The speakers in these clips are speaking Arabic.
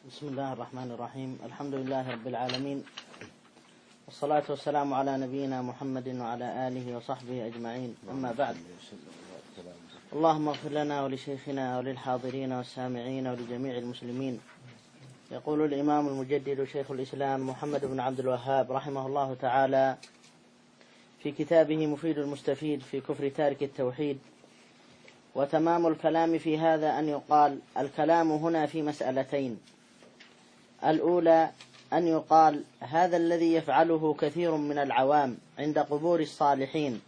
بسم الله الرحمن الرحيم. الحمد لله رب العالمين، والصلاة والسلام على نبينا محمد وعلى آله وصحبه أجمعين، أما بعد. اللهم اغفر لنا ولشيخنا وللحاضرين والسامعين ولجميع المسلمين. يقول الإمام المجدد شيخ الإسلام محمد بن عبد الوهاب رحمه الله تعالى في كتابه مفيد المستفيد في كفر تارك التوحيد: وتمام الكلام في هذا أن يقال الكلام هنا في مسألتين. الأولى أن يقال هذا الذي يفعله كثير من العوام عند قبور الصالحين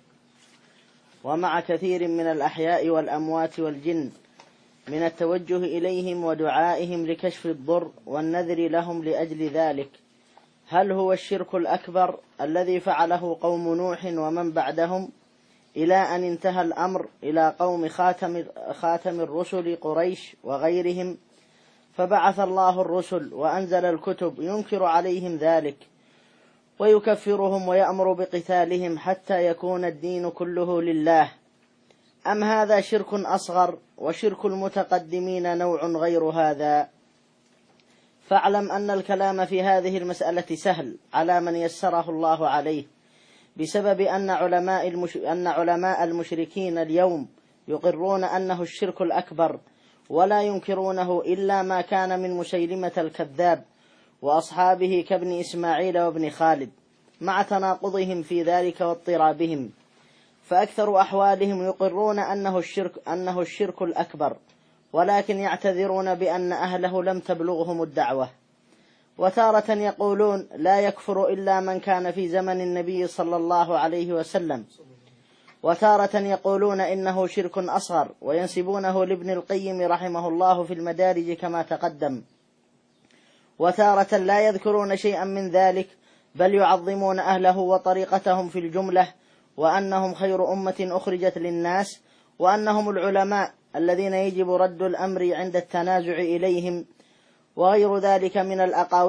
ومع كثير من الأحياء والأموات والجن من التوجه إليهم ودعائهم لكشف الضر والنذر لهم لأجل ذلك، هل هو الشرك الأكبر الذي فعله قوم نوح ومن بعدهم إلى أن انتهى الأمر إلى قوم خاتم الرسل قريش وغيرهم، فبعث الله الرسل وأنزل الكتب ينكر عليهم ذلك ويكفرهم ويأمر بقتالهم حتى يكون الدين كله لله؟ أم هذا شرك أصغر وشرك المتقدمين نوع غير هذا؟ فاعلم أن الكلام في هذه المسألة سهل على من يسره الله عليه، بسبب أن علماء المشركين اليوم يقرون أنه الشرك الأكبر ولا ينكرونه إلا ما كان من مسيلمة الكذاب وأصحابه كابن إسماعيل وابن خالد، مع تناقضهم في ذلك واضطرابهم، فأكثر أحوالهم يقرون أنه الشرك الأكبر، ولكن يعتذرون بأن أهله لم تبلغهم الدعوة. وتارة يقولون لا يكفر إلا من كان في زمن النبي صلى الله عليه وسلم، وتارة يقولون إنه شرك أصغر وينسبونه لابن القيم رحمه الله في المدارج كما تقدم، وتارة لا يذكرون شيئا من ذلك بل يعظمون أهله وطريقتهم في الجملة، وأنهم خير أمة أخرجت للناس، وأنهم العلماء الذين يجب رد الأمر عند التنازع إليهم، وغير ذلك من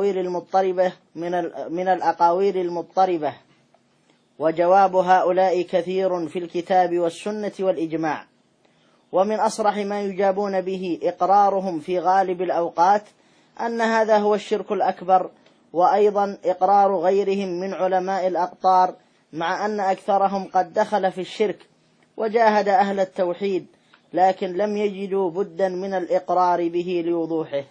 الأقاويل المضطربة. وجواب هؤلاء كثير في الكتاب والسنة والإجماع، ومن أصرح ما يجابون به إقرارهم في غالب الأوقات أن هذا هو الشرك الأكبر، وأيضا إقرار غيرهم من علماء الأقطار، مع أن أكثرهم قد دخل في الشرك وجاهد أهل التوحيد، لكن لم يجدوا بدا من الإقرار به لوضوحه.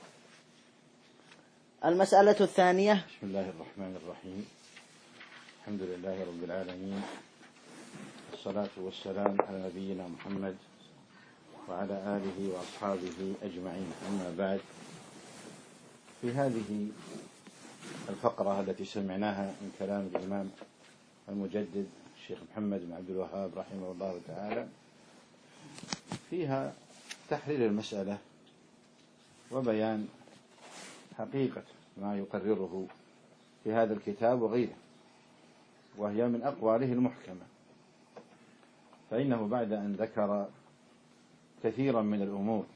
المسألة الثانية. بسم الله الرحمن الرحيم. الحمد لله رب العالمين، والصلاة والسلام على نبينا محمد وعلى آله وأصحابه أجمعين، أما بعد. في هذه الفقرة التي سمعناها من كلام الإمام المجدد الشيخ محمد بن عبد الوهاب رحمه الله تعالى، فيها تحرير المسألة وبيان حقيقة ما يقرره في هذا الكتاب وغيره، وهي من أقواله المحكمة. فإنه بعد أن ذكر كثيرا من الأمور،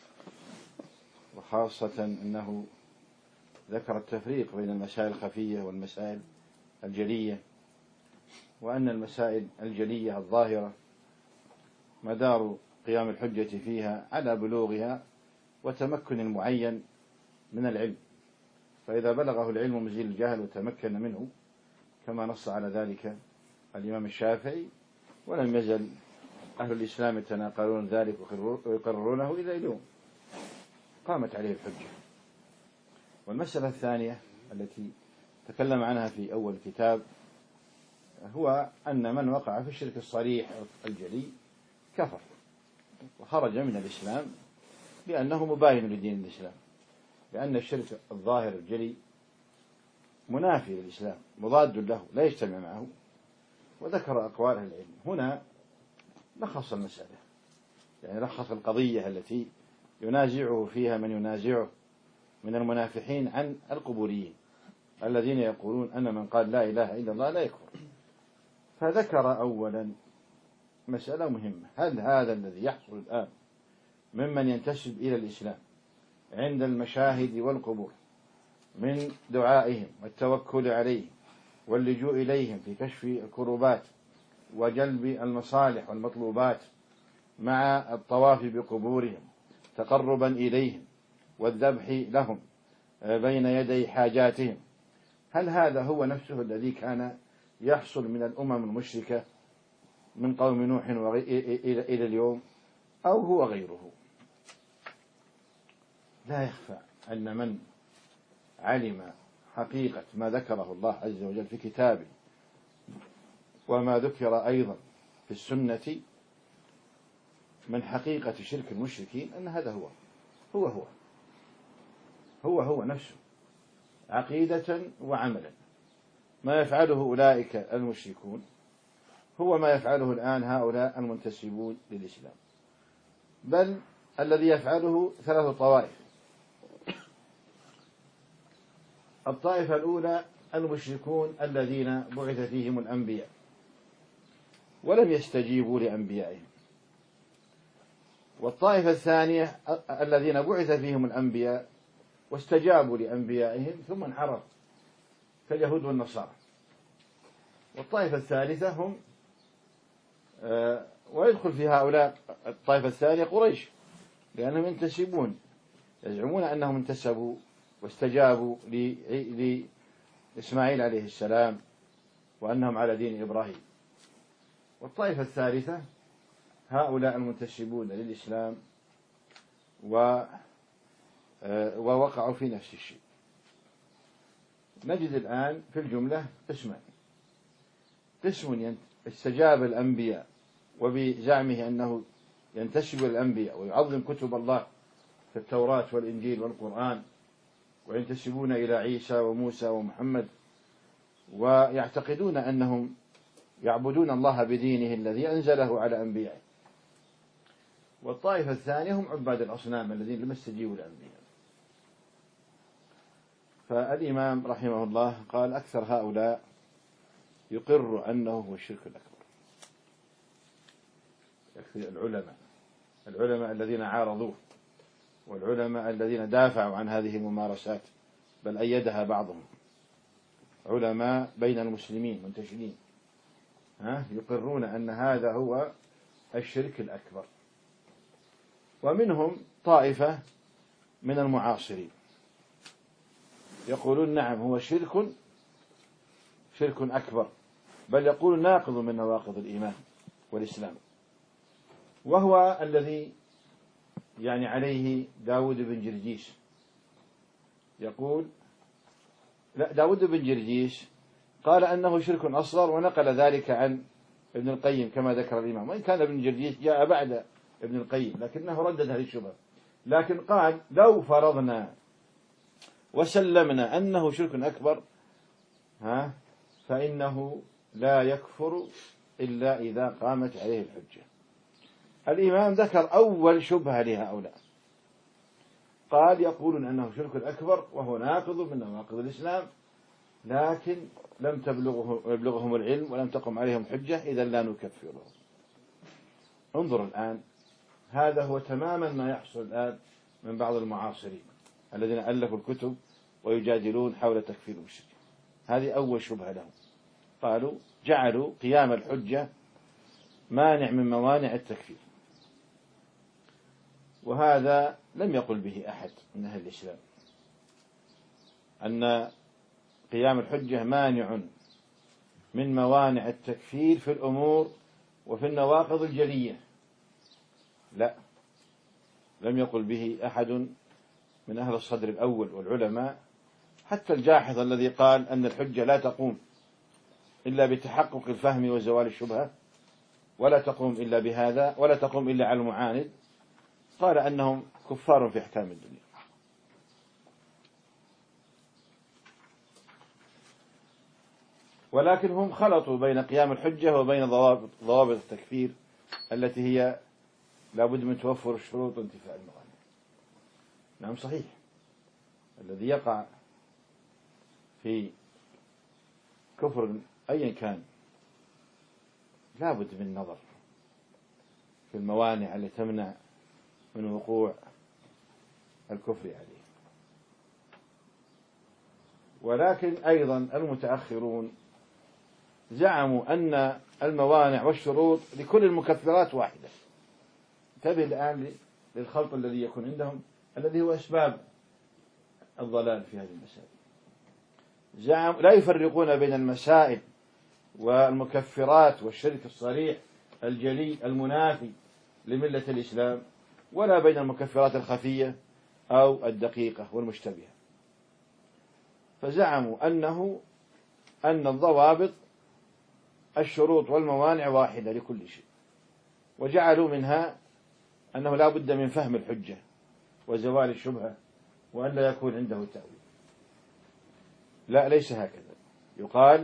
وخاصة أنه ذكر التفريق بين المسائل الخفية والمسائل الجلية، وأن المسائل الجلية الظاهرة مدار قيام الحجة فيها على بلوغها وتمكن معين من العلم، فإذا بلغه العلم مزيل الجهل وتمكن منه، كما نص على ذلك الإمام الشافعي، ولم يزل أهل الإسلام يتناقلون ذلك ويقررونه إلى اليوم، قامت عليه الحجة. والمسألة الثانية التي تكلم عنها في أول الكتاب هو أن من وقع في الشرك الصريح الجلي كفر وخرج من الإسلام، لأنه مباين لدين الإسلام، لأن الشرك الظاهر الجلي منافي للإسلام مضاد له لا يجتمع معه. وذكر أقوال أهل العلم. هنا لخص المسألة، يعني لخص القضية التي ينازعه فيها من ينازعه من المنافحين عن القبوريين الذين يقولون أن من قال لا إله إلا الله لا يكفر. فذكر أولا مسألة مهمة: هل هذا الذي يحصل الآن ممن ينتسب إلى الإسلام عند المشاهد والقبور من دعائهم والتوكل عليهم واللجوء إليهم في كشف الكروبات وجلب المصالح والمطلوبات، مع الطواف بقبورهم تقربا إليهم والذبح لهم بين يدي حاجاتهم. هل هذا هو نفسه الذي كان يحصل من الأمم المشركة من قوم نوح إلى اليوم، أو هو غيره؟ لا يخفى أن من علم حقيقة ما ذكره الله عز وجل في كتابه وما ذكر أيضا في السنة من حقيقة شرك المشركين، أن هذا هو نفسه عقيدة وعملا. ما يفعله أولئك المشركون هو ما يفعله الآن هؤلاء المنتسبون للإسلام، بل الذي يفعله 3 طوائف. الطائفة الأولى المشركون الذين بعث فيهم الأنبياء ولم يستجيبوا لأنبيائهم، والطائفة الثانية الذين بعث فيهم الأنبياء واستجابوا لأنبيائهم ثم انحرفوا كاليهود والنصارى، والطائفة الثالثة هم ويدخل في هؤلاء الطائفة الثانية قريش، لأنهم ينتسبون، يزعمون أنهم انتسبوا واستجابوا لإسماعيل عليه السلام وأنهم على دين إبراهيم. والطائفة الثالثة هؤلاء المنتسبون للإسلام ووقعوا في نفس الشيء. نجد الآن في الجملة قسمان: قسم استجاب الأنبياء وبزعمه أنه ينتسب الأنبياء ويعظم كتب الله في التوراة والإنجيل والقرآن، وينتسبون إلى عيسى وموسى ومحمد، ويعتقدون أنهم يعبدون الله بدينه الذي أنزله على أنبيائه. والطائفة الثانية هم عباد الأصنام الذين لم يستجيبوا للأنبياء. فالإمام رحمه الله قال: أكثر هؤلاء يقر أنه هو الشرك الأكبر. العلماء الذين عارضوه، والعلماء الذين دافعوا عن هذه الممارسات بل أيدها بعضهم، علماء بين المسلمين منتشرين، يقرون أن هذا هو الشرك الأكبر. ومنهم طائفة من المعاصرين يقولون: نعم، هو شرك أكبر، بل يقول ناقض من نواقض الإيمان والإسلام، وهو الذي عليه داود بن جرجيس. يقول داود بن جرجيس قال أنه شرك أصغر، ونقل ذلك عن ابن القيم كما ذكر الإمام، وإن كان ابن جرجيس جاء بعد ابن القيم لكنه ردد هذه الشبهة. لكن قال: لو فرضنا وسلمنا أنه شرك أكبر فإنه لا يكفر إلا إذا قامت عليه الحجة. الإمام ذكر أول شبهة لهؤلاء، قال: يقولون أنه شرك أكبر وهو ناقض من نواقض الإسلام، لكن لم يبلغهم العلم ولم تقم عليهم حجة، إذا لا نكفرهم. انظر الآن، هذا هو تماما ما يحصل الآن من بعض المعاصرين الذين ألفوا الكتب ويجادلون حول تكفير المشركين. هذه أول شبهة لهم، قالوا جعلوا قيام الحجة مانع من موانع التكفير، وهذا لم يقل به أحد من أهل الإسلام، أن قيام الحجة مانع من موانع التكفير في الأمور وفي النواقض الجلية. لا، لم يقل به أحد من أهل الصدر الأول والعلماء، حتى الجاحظ الذي قال أن الحجة لا تقوم إلا بتحقق الفهم وزوال الشبهة، ولا تقوم إلا بهذا، ولا تقوم إلا على المعاند، قال أنهم كفار في أحكام الدنيا. ولكن هم خلطوا بين قيام الحجة وبين ضوابط التكفير التي هي لابد من توفر شروط انتفاء الموانع. نعم صحيح، الذي يقع في كفر أيا كان لابد من نظر في الموانع التي تمنع من وقوع الكفر عليه. ولكن أيضا المتأخرون زعموا أن الموانع والشروط لكل المكفرات واحدة. انتبه الآن للخلط الذي يكون عندهم، الذي هو أسباب الضلال في هذه المسائل. لا يفرقون بين المسائل والمكفرات والشرك الصريح الجلي المنافي لملة الإسلام، ولا بين المكفرات الخفية أو الدقيقة والمشتبهة. فزعموا أن الضوابط الشروط والموانع واحدة لكل شيء، وجعلوا منها أنه لا بد من فهم الحجة وزوال الشبهة وأن لا يكون عنده تأويل. لا، ليس هكذا. يقال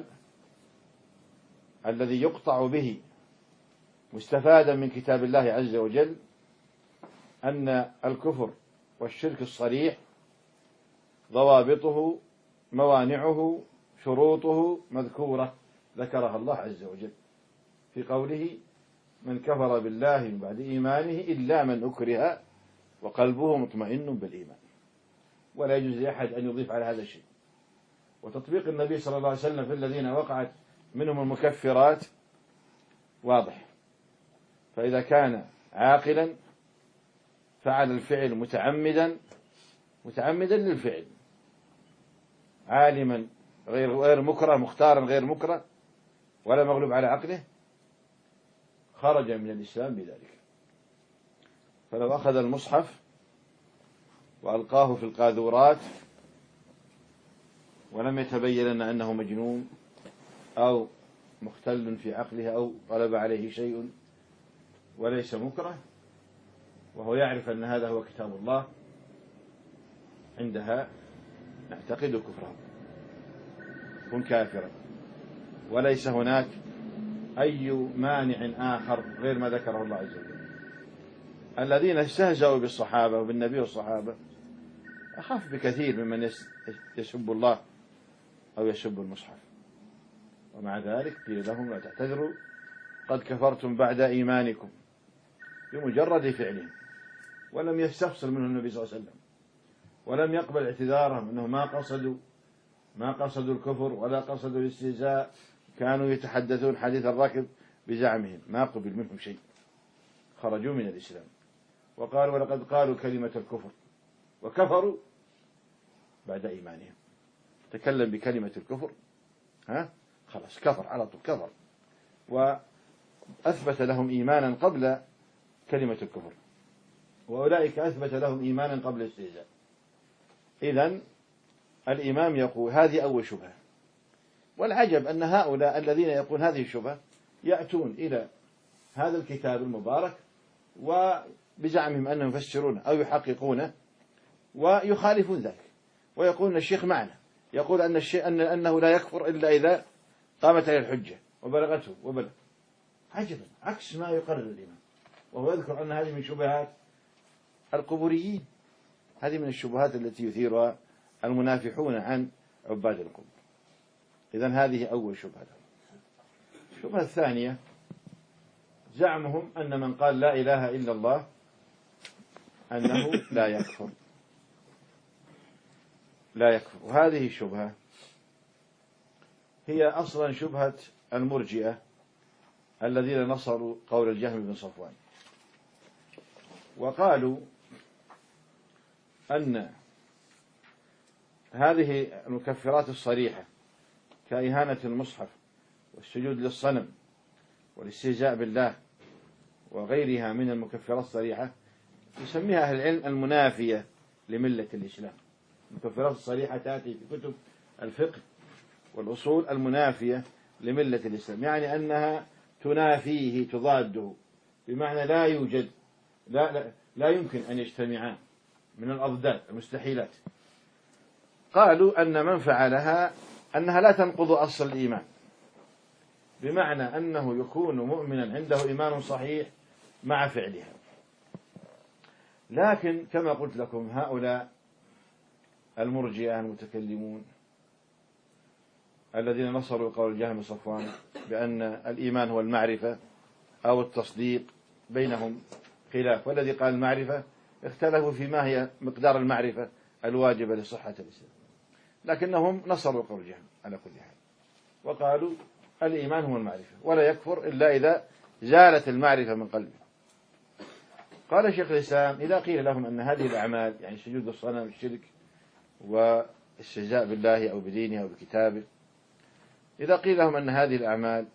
الذي يقطع به مستفادا من كتاب الله عز وجل أن الكفر والشرك الصريح ضوابطه موانعه شروطه مذكورة ذكرها الله عز وجل في قوله: من كفر بالله من بعد إيمانه إلا من أكره وقلبه مطمئن بالإيمان. ولا يجوز لأحد أن يضيف على هذا الشيء. وتطبيق النبي صلى الله عليه وسلم في الذين وقعت منهم المكفرات واضح. فإذا كان عاقلا فعل الفعل متعمدا للفعل، عالما غير مكره، مختارا غير مكره، ولا مغلوب على عقله، خرج من الإسلام بذلك. فلو أخذ المصحف وألقاه في القاذورات ولم يتبين لنا أنه مجنون أو مختل في عقله أو غلب عليه شيء وليس مكره، وهو يعرف أن هذا هو كتاب الله، عندها نعتقد كفره، كن كافرا. وليس هناك أي مانع آخر غير ما ذكره الله عز وجل. الذين استهزأوا بالصحابة وبالنبي والصحابة أخف بكثير ممن يسب الله أو يسب المصحف. ومع ذلك قيل لهم: لا تعتذروا قد كفرتم بعد إيمانكم، بمجرد فعلهم، ولم يستفصل منه النبي صلى الله عليه وسلم، ولم يقبل اعتذارهم أنه ما قصدوا الكفر ولا قصدوا الاستهزاء، كانوا يتحدثون حديث الركب بزعمهم، ما قبل منهم شيء، خرجوا من الإسلام. وقالوا: ولقد قالوا كلمة الكفر وكفروا بعد إيمانهم. تكلم بكلمة الكفر، خلاص كفر على طول، كفر، وأثبت لهم إيمانا قبل كلمة الكفر، وأولئك أثبت لهم إيمانا قبل الاستهزاء. إذن الإمام يقول هذه أول شبهة. والعجب أن هؤلاء الذين يقول هذه الشبهة يأتون إلى هذا الكتاب المبارك وبزعمهم أنهم يفسرونه أو يحققونه ويخالفون ذلك، ويقولون الشيخ معنا، يقول أنه لا يكفر إلا إذا قامت عليه الحجة وبلغته وبلغ. عجبا، عكس ما يقرر الإمام، وهو يذكر أن هذه من شبهات القبوريين، هذه من الشبهات التي يثيرها المنافحون عن عباد القبور. إذن هذه أول شبهة. الشبهة الثانية زعمهم أن من قال لا إله إلا الله أنه لا يكفر. وهذه الشبهة هي أصلا شبهة المرجئة الذين نصروا قول الجهم بن صفوان، وقالوا أن هذه المكفرات الصريحة كإهانة المصحف والسجود للصنم والاستهزاء بالله وغيرها من المكفرات الصريحة يسميها أهل العلم المنافية لملة الإسلام. المكفرات الصريحة تأتي في كتب الفقه والأصول المنافية لملة الإسلام، يعني أنها تنافيه تضاده، بمعنى لا يوجد لا يمكن أن يجتمعان، من الأضداد المستحيلات. قالوا أن من فعلها أنها لا تنقض أصل الإيمان، بمعنى أنه يكون مؤمنا عنده إيمان صحيح مع فعلها. لكن كما قلت لكم هؤلاء المرجئة المتكلمون الذين نصروا قول الجهم بن صفوان بأن الإيمان هو المعرفة أو التصديق، بينهم خلاف، والذي قال المعرفة اختلفوا فيما هي مقدار المعرفة الواجبة لصحة الإسلام، لكنهم نصروا قول الجهم على كل حال، وقالوا الإيمان هو المعرفة ولا يكفر إلا إذا زالت المعرفة من قلبه. قال شيخ الإسلام: إذا قيل لهم أن هذه الأعمال، يعني سجود الصنم الشرك واستهزاء بالله أو بدينه أو بكتابه. إذا قيل لهم أن هذه الأعمال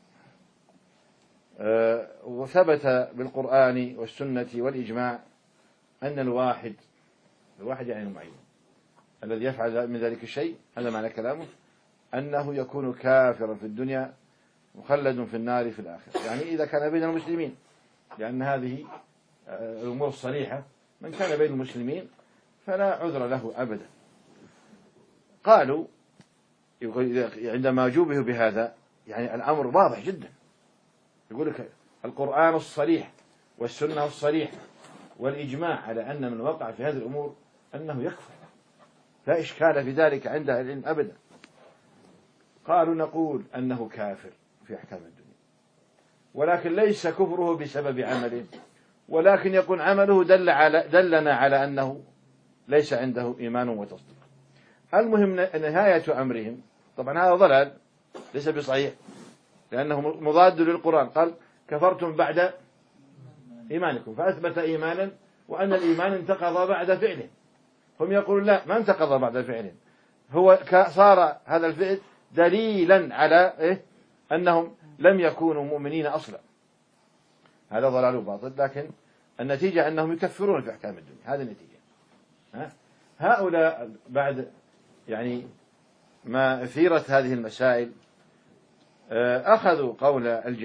وثبت بالقرآن والسنة والإجماع أن الواحد يعني المعين الذي يفعل من ذلك الشيء، هذا معنى كلامه، أنه يكون كافرا في الدنيا مخلد في النار في الآخرة، يعني إذا كان بين المسلمين، لأن هذه الأمور الصريحة، من كان بين المسلمين فلا عذر له أبدا. قالوا عندما جوبه بهذا يعني الأمر واضح جدا، يقول لك القرآن الصريح والسنة الصريحة والإجماع على أن من وقع في هذه الأمور أنه يكفر، لا إشكال في ذلك عند أهل العلم أبدا. قالوا نقول أنه كافر في أحكام الدنيا، ولكن ليس كفره بسبب عمله، ولكن يكون عمله دلنا على أنه ليس عنده إيمان وتصديق. المهم نهاية أمرهم، طبعا هذا ضلال ليس بصحيح، لأنه مضاد للقرآن، قال كفرتم بعد إيمانكم، فأثبت إيمانا وأن الإيمان انتقض بعد فعله. هم يقولون لا، ما انتقض بعد فعله، هو صار هذا الفعل دليلا على أنهم لم يكونوا مؤمنين أصلا. هذا ضلال وباطل، لكن النتيجة أنهم يكفرون في أحكام الدنيا، هذه النتيجة. هؤلاء بعد يعني ما أثيرت هذه المسائل أخذوا قول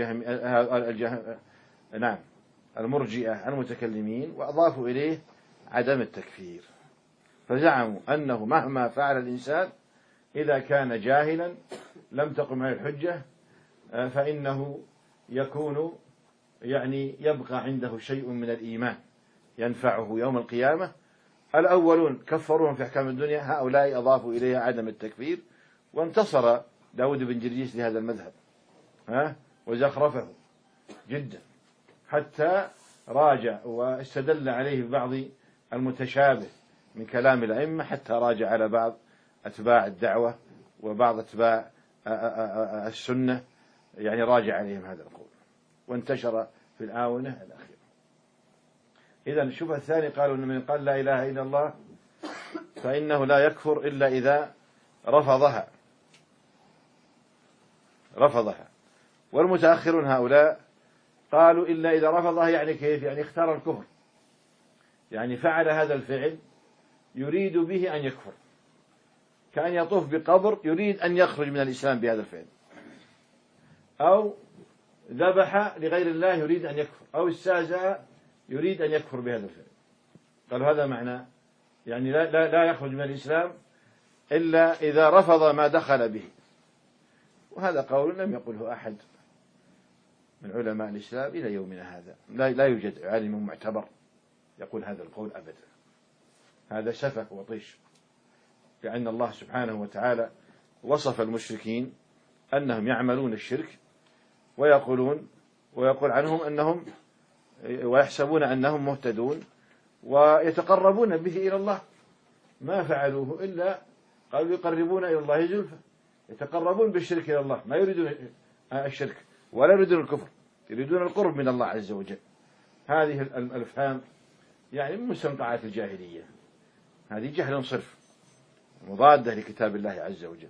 المرجئة المتكلمين وأضافوا إليه عدم التكفير، فزعموا أنه مهما فعل الإنسان إذا كان جاهلا لم تقم عليه الحجة فإنه يكون يعني يبقى عنده شيء من الإيمان ينفعه يوم القيامة. الأولون كفروهم في أحكام الدنيا، هؤلاء أضافوا إليها عدم التكفير، وانتصر داود بن جرجيس لهذا المذهب وزخرفه جدا حتى راجع واستدل عليه ببعض المتشابه من كلام الأئمة، حتى راجع على بعض أتباع الدعوة وبعض أتباع السنة، يعني راجع عليهم هذا القول، وانتشر في الآونة الأخيرة. إذا الشبهة الثانية قالوا أن من قال لا إله إلا الله فإنه لا يكفر إلا إذا رفضها. والمتأخرون هؤلاء قالوا إلا إذا رفضها، يعني كيف؟ يعني اختار الكفر، يعني فعل هذا الفعل يريد به أن يكفر، كأن يطوف بقبر يريد أن يخرج من الإسلام بهذا الفعل، أو ذبح لغير الله يريد أن يكفر، أو استهزأ يريد أن يكفر بهذا الفعل. قالوا هذا معنى يعني لا يخرج من الإسلام إلا إذا رفض ما دخل به. وهذا قول لم يقله أحد من علماء الإسلام إلى يومنا هذا، لا يوجد عالم معتبر يقول هذا القول أبدا، هذا سفه وطيش، لأن الله سبحانه وتعالى وصف المشركين أنهم يعملون الشرك ويقول عنهم أنهم ويحسبون أنهم مهتدون ويتقربون به إلى الله، ما فعلوه إلا قالوا يقربون إلى الله زلفى، يتقربون بالشرك إلى الله، ما يريدون الشرك ولا يريدون الكفر، يريدون القرب من الله عز وجل. هذه الأفهام يعني من مستنقعات الجاهلية، هذه جهل صرف مضادة لكتاب الله عز وجل.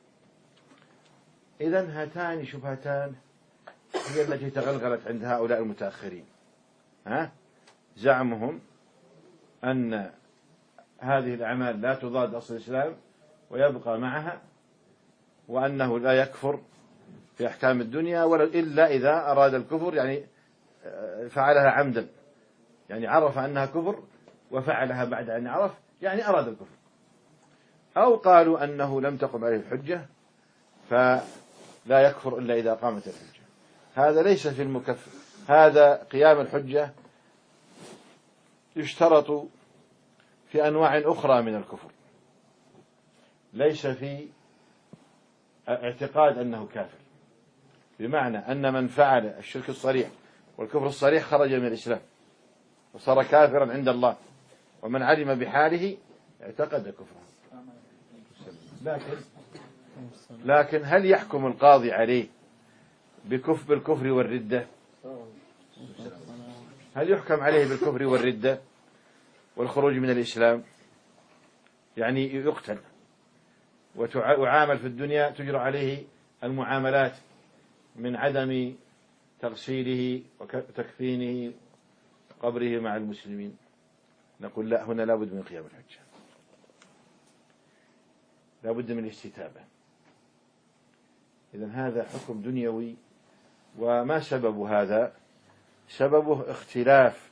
إذن هاتان شبهتان هي التي تغلغلت عند هؤلاء المتأخرين، زعمهم أن هذه الأعمال لا تضاد أصل الإسلام ويبقى معها، وأنه لا يكفر في أحكام الدنيا إلا إذا أراد الكفر، يعني فعلها عمدا، يعني عرف أنها كفر وفعلها بعد أن عرف، يعني أراد الكفر. أو قالوا أنه لم تقم عليه الحجة فلا يكفر إلا إذا قامت الحجة. هذا ليس في المكفر، هذا قيام الحجة يشترط في أنواع أخرى من الكفر، ليس في اعتقاد أنه كافر، بمعنى أن من فعل الشرك الصريح والكفر الصريح خرج من الإسلام وصار كافرا عند الله، ومن علم بحاله اعتقد كفره. لكن هل يحكم القاضي عليه بالكفر والردة؟ هل يحكم عليه بالكفر والردة والخروج من الإسلام؟ يعني يقتل، ويعامل في الدنيا تجرى عليه المعاملات من عدم تغسيله وتكفينه قبره مع المسلمين. نقول لا، هنا لا بد من قيام الحجة، لا بد من الاستتابة. إذن هذا حكم دنيوي. وما سبب هذا؟ سببه اختلاف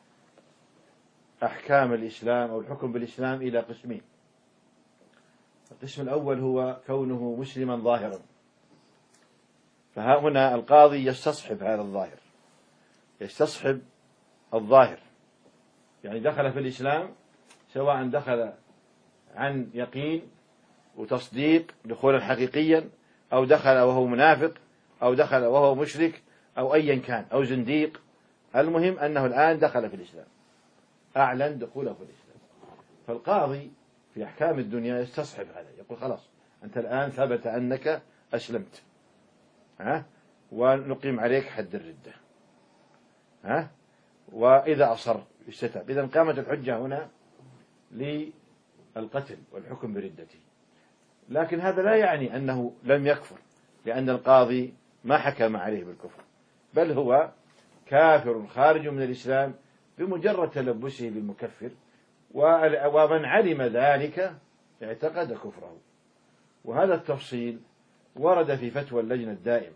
أحكام الإسلام أو الحكم بالإسلام إلى قسمين. القسم الأول هو كونه مسلما ظاهرا، فها هنا القاضي يستصحب هذا الظاهر، يستصحب الظاهر، يعني دخل في الإسلام سواء دخل عن يقين وتصديق دخولا حقيقيا، أو دخل وهو منافق، أو دخل وهو مشرك، أو أيا كان، أو زنديق. المهم أنه الآن دخل في الإسلام، أعلن دخوله في الإسلام. فالقاضي في أحكام الدنيا يستصحب هذا، يقول خلاص أنت الآن ثبت أنك أسلمت، ونقيم عليك حد الردة، وإذا أصر يستتاب. إذن قامت الحجة هنا للقتل والحكم بردته. لكن هذا لا يعني أنه لم يكفر، لأن القاضي ما حكم عليه بالكفر، بل هو كافر خارج من الإسلام بمجرد تلبسه بالمكفر، ومن علم ذلك اعتقد كفره. وهذا التفصيل ورد في فتوى اللجنة الدائمة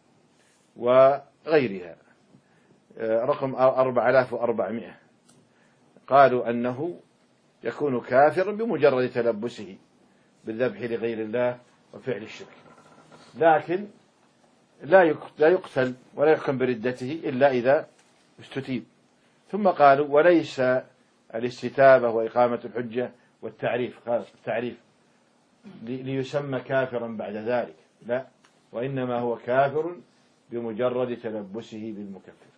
وغيرها رقم 4400، قالوا أنه يكون كافرا بمجرد تلبسه بالذبح لغير الله وفعل الشرك، لكن لا يقتل ولا يحكم بردته إلا إذا استتيب. ثم قالوا وليس الاستتابة وإقامة الحجة والتعريف، خلاص التعريف ليسمى كافرا بعد ذلك، لا، وإنما هو كافر بمجرد تلبسه بالمكفر.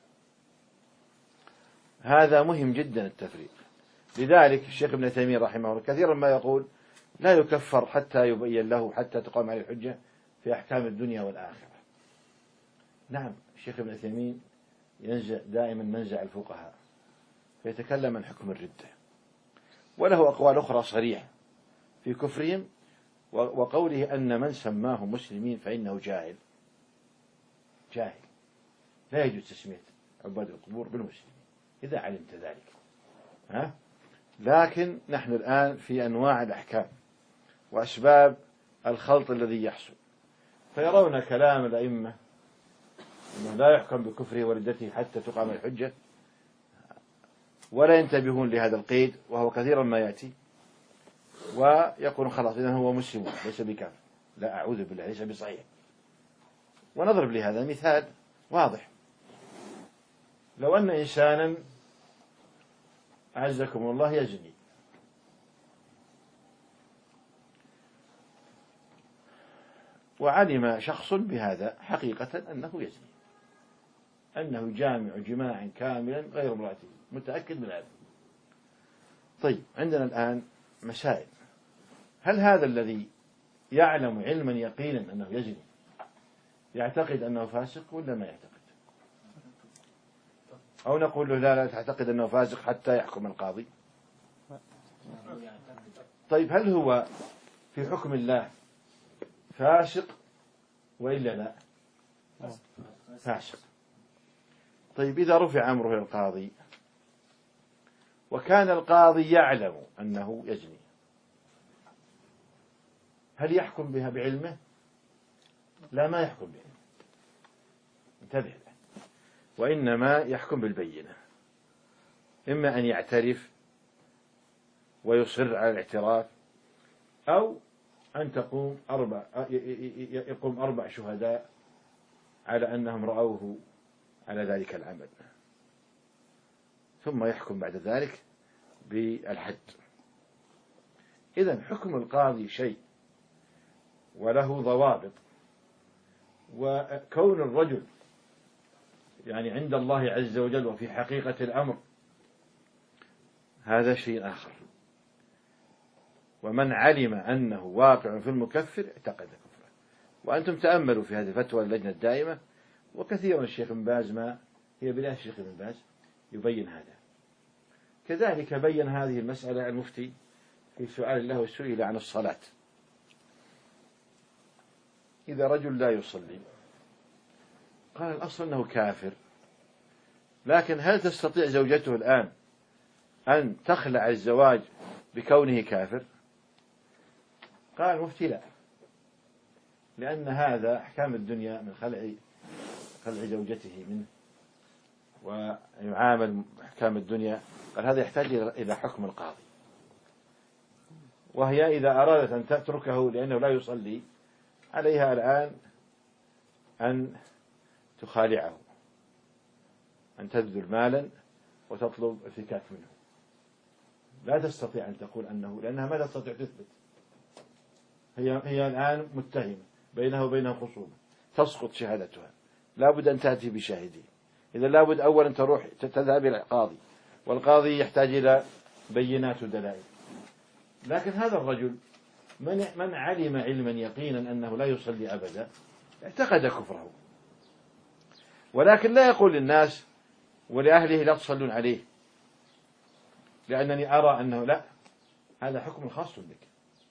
هذا مهم جدا التفريق. لذلك الشيخ ابن تيمية رحمه الله كثيرا ما يقول لا يكفر حتى يبين له، حتى تقام عليه الحجة في أحكام الدنيا والآخرة. نعم، الشيخ ابن تيمية ينزع دائما منزع الفقهاء فيتكلم عن حكم الردة، وله أقوال أخرى صريحة في كفرهم، وقوله أن من سماه مسلمين فإنه جاهل، جاهل، لا يجوز تسمية عباد القبور بالمسلمين إذا علمت ذلك. لكن نحن الآن في أنواع الأحكام وأسباب الخلط الذي يحصل، فيرون كلام الأئمة أنه لا يحكم بكفره وردته حتى تقام الحجة، ولا ينتبهون لهذا القيد، وهو كثيرا ما يأتي، ويقولون خلاص إذن هو مسلم ليس بكافر. لا، أعوذ بالله، ليس بصحيح. ونضرب لهذا مثال واضح. لو أن إنسانا أعزكم الله يزني، وعلم شخص بهذا حقيقة أنه يزني، أنه جامع جماعا كاملا غير امرأته، متأكد من هذا. طيب، عندنا الآن مسائل: هل هذا الذي يعلم علما يقينا أنه يزني يعتقد أنه فاسق ولا ما يعتقد؟ أو نقول له لا تعتقد أنه فاسق حتى يحكم القاضي؟ طيب، هل هو في حكم الله فاسق وإلا لا؟ فاسق. طيب، إذا رفع أمره إلى القاضي وكان القاضي يعلم أنه يزني، هل يحكم بها بعلمه؟ لا، ما يحكم بعلمه، انتبه له، وإنما يحكم بالبينة، إما أن يعترف ويصر على الاعتراف، أو أن يقوم 4 شهداء على أنهم رأوه على ذلك العمل، ثم يحكم بعد ذلك بالحد. إذن حكم القاضي شيء وله ضوابط، وكون الرجل يعني عند الله عز وجل وفي حقيقة الأمر هذا شيء آخر. ومن علم أنه واقع في المكفر اعتقد كفره. وأنتم تأملوا في هذه الفتوى اللجنة الدائمة، وكثيرا الشيخ ابن باز ما هي بلا الشيخ ابن باز يبين هذا. كذلك بين هذه المسألة المفتي في سؤال الله سئل عن الصلاة. إذا رجل لا يصلي قال الأصل أنه كافر، لكن هل تستطيع زوجته الآن أن تخلع الزواج بكونه كافر؟ قال المفتي لا، لأن هذا أحكام الدنيا من خلع زوجته منه ويعامل أحكام الدنيا. قال هذا يحتاج إلى حكم القاضي، وهي إذا أرادت أن تتركه لأنه لا يصلي عليها الآن أن تخالعه، أن تبذل مالا وتطلب الفكاك منه. لا تستطيع أن تقول أنه، لأنها ما تستطيع تثبت. هي الآن متهمة، بينه وبينه خصومة، تسقط شهادتها، لا بد أن تأتي بشاهدين. إذا لا بد أولا تروح تذهب إلى القاضي، والقاضي يحتاج إلى بينات ودلائل. لكن هذا الرجل من علم علما يقينا أنه لا يصلي أبدا اعتقد كفره، ولكن لا يقول للناس ولأهله لا تصلون عليه، لأنني أرى أنه لا، هذا حكم خاص بك،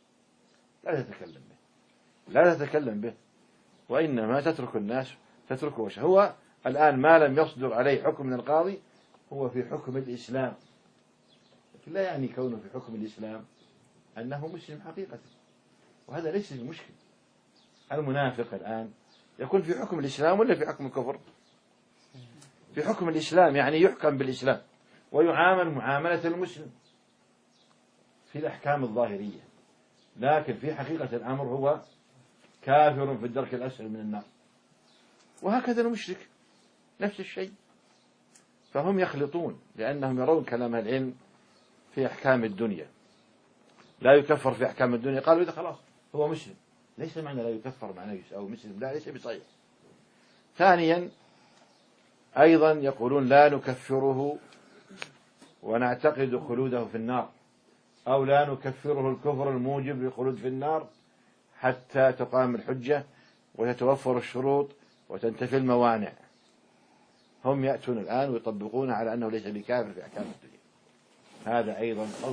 لا تتكلم به، وإنما تترك الناس تتركه وشه. هو الآن ما لم يصدر عليه حكم من القاضي هو في حكم الإسلام، لكن لا يعني كونه في حكم الإسلام أنه مسلم حقيقة، وهذا ليس المشكل. المنافق الآن يكون في حكم الإسلام ولا في حكم الكفر؟ في حكم الإسلام، يعني يحكم بالإسلام ويعامل معاملة المسلم في الأحكام الظاهرية، لكن في حقيقة الأمر هو كافر في الدرك الأسفل من النار. وهكذا المشرك نفس الشيء. فهم يخلطون لأنهم يرون كلام العلم في أحكام الدنيا، لا يكفر في أحكام الدنيا. قالوا إذا خلاص هو مسلم، ليس معنى لا يكفر معنى أو مسلم، لا، ليس بصحيح. ثانيا أيضا يقولون لا نكفره ونعتقد خلوده في النار، أو لا نكفره الكفر الموجب للخلود في النار حتى تقام الحجة وتتوفر الشروط وتنتفي الموانع. هم يأتون الآن ويطبقون على أنه ليس بكافر في أحكام الدنيا. هذا أيضا خلط.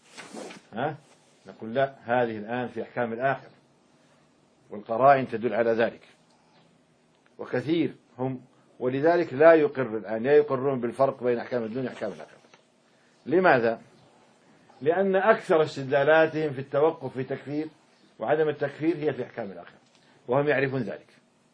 نقول لا، هذه الآن في أحكام الآخرة، والقرائن تدل على ذلك. وكثير هم، ولذلك لا يقر الآن، لا يقرون بالفرق بين أحكام الدنيا وأحكام الآخرة. لماذا؟ لأن أكثر استدلالاتهم في التوقف في تكفير وعدم التكفير هي في أحكام الآخرة، وهم يعرفون ذلك،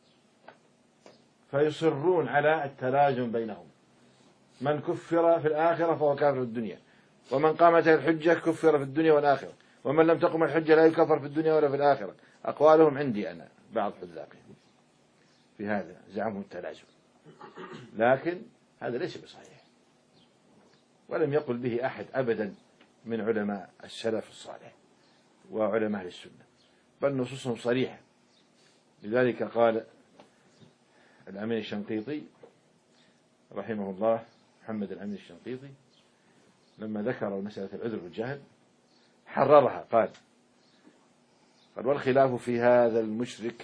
فيصرون على التلازم بينهم. من كفر في الآخرة فهو كافر في الدنيا، ومن قامت الحجة كفر في الدنيا والآخرة، ومن لم تقم الحجة لا يكفر في الدنيا ولا في الآخرة. أقوالهم عندي أنا بعض حذاقهم في هذا، زعموا التلازم، لكن هذا ليس بصحيح، ولم يقل به أحد أبدا من علماء السلف الصالح وعلماء السنة، بل نصوصهم صريحة. لذلك قال الأمين الشنقيطي رحمه الله، محمد الأمين الشنقيطي، لما ذكر مسألة العذر بالجهل حررها، قال والخلاف في هذا المشرك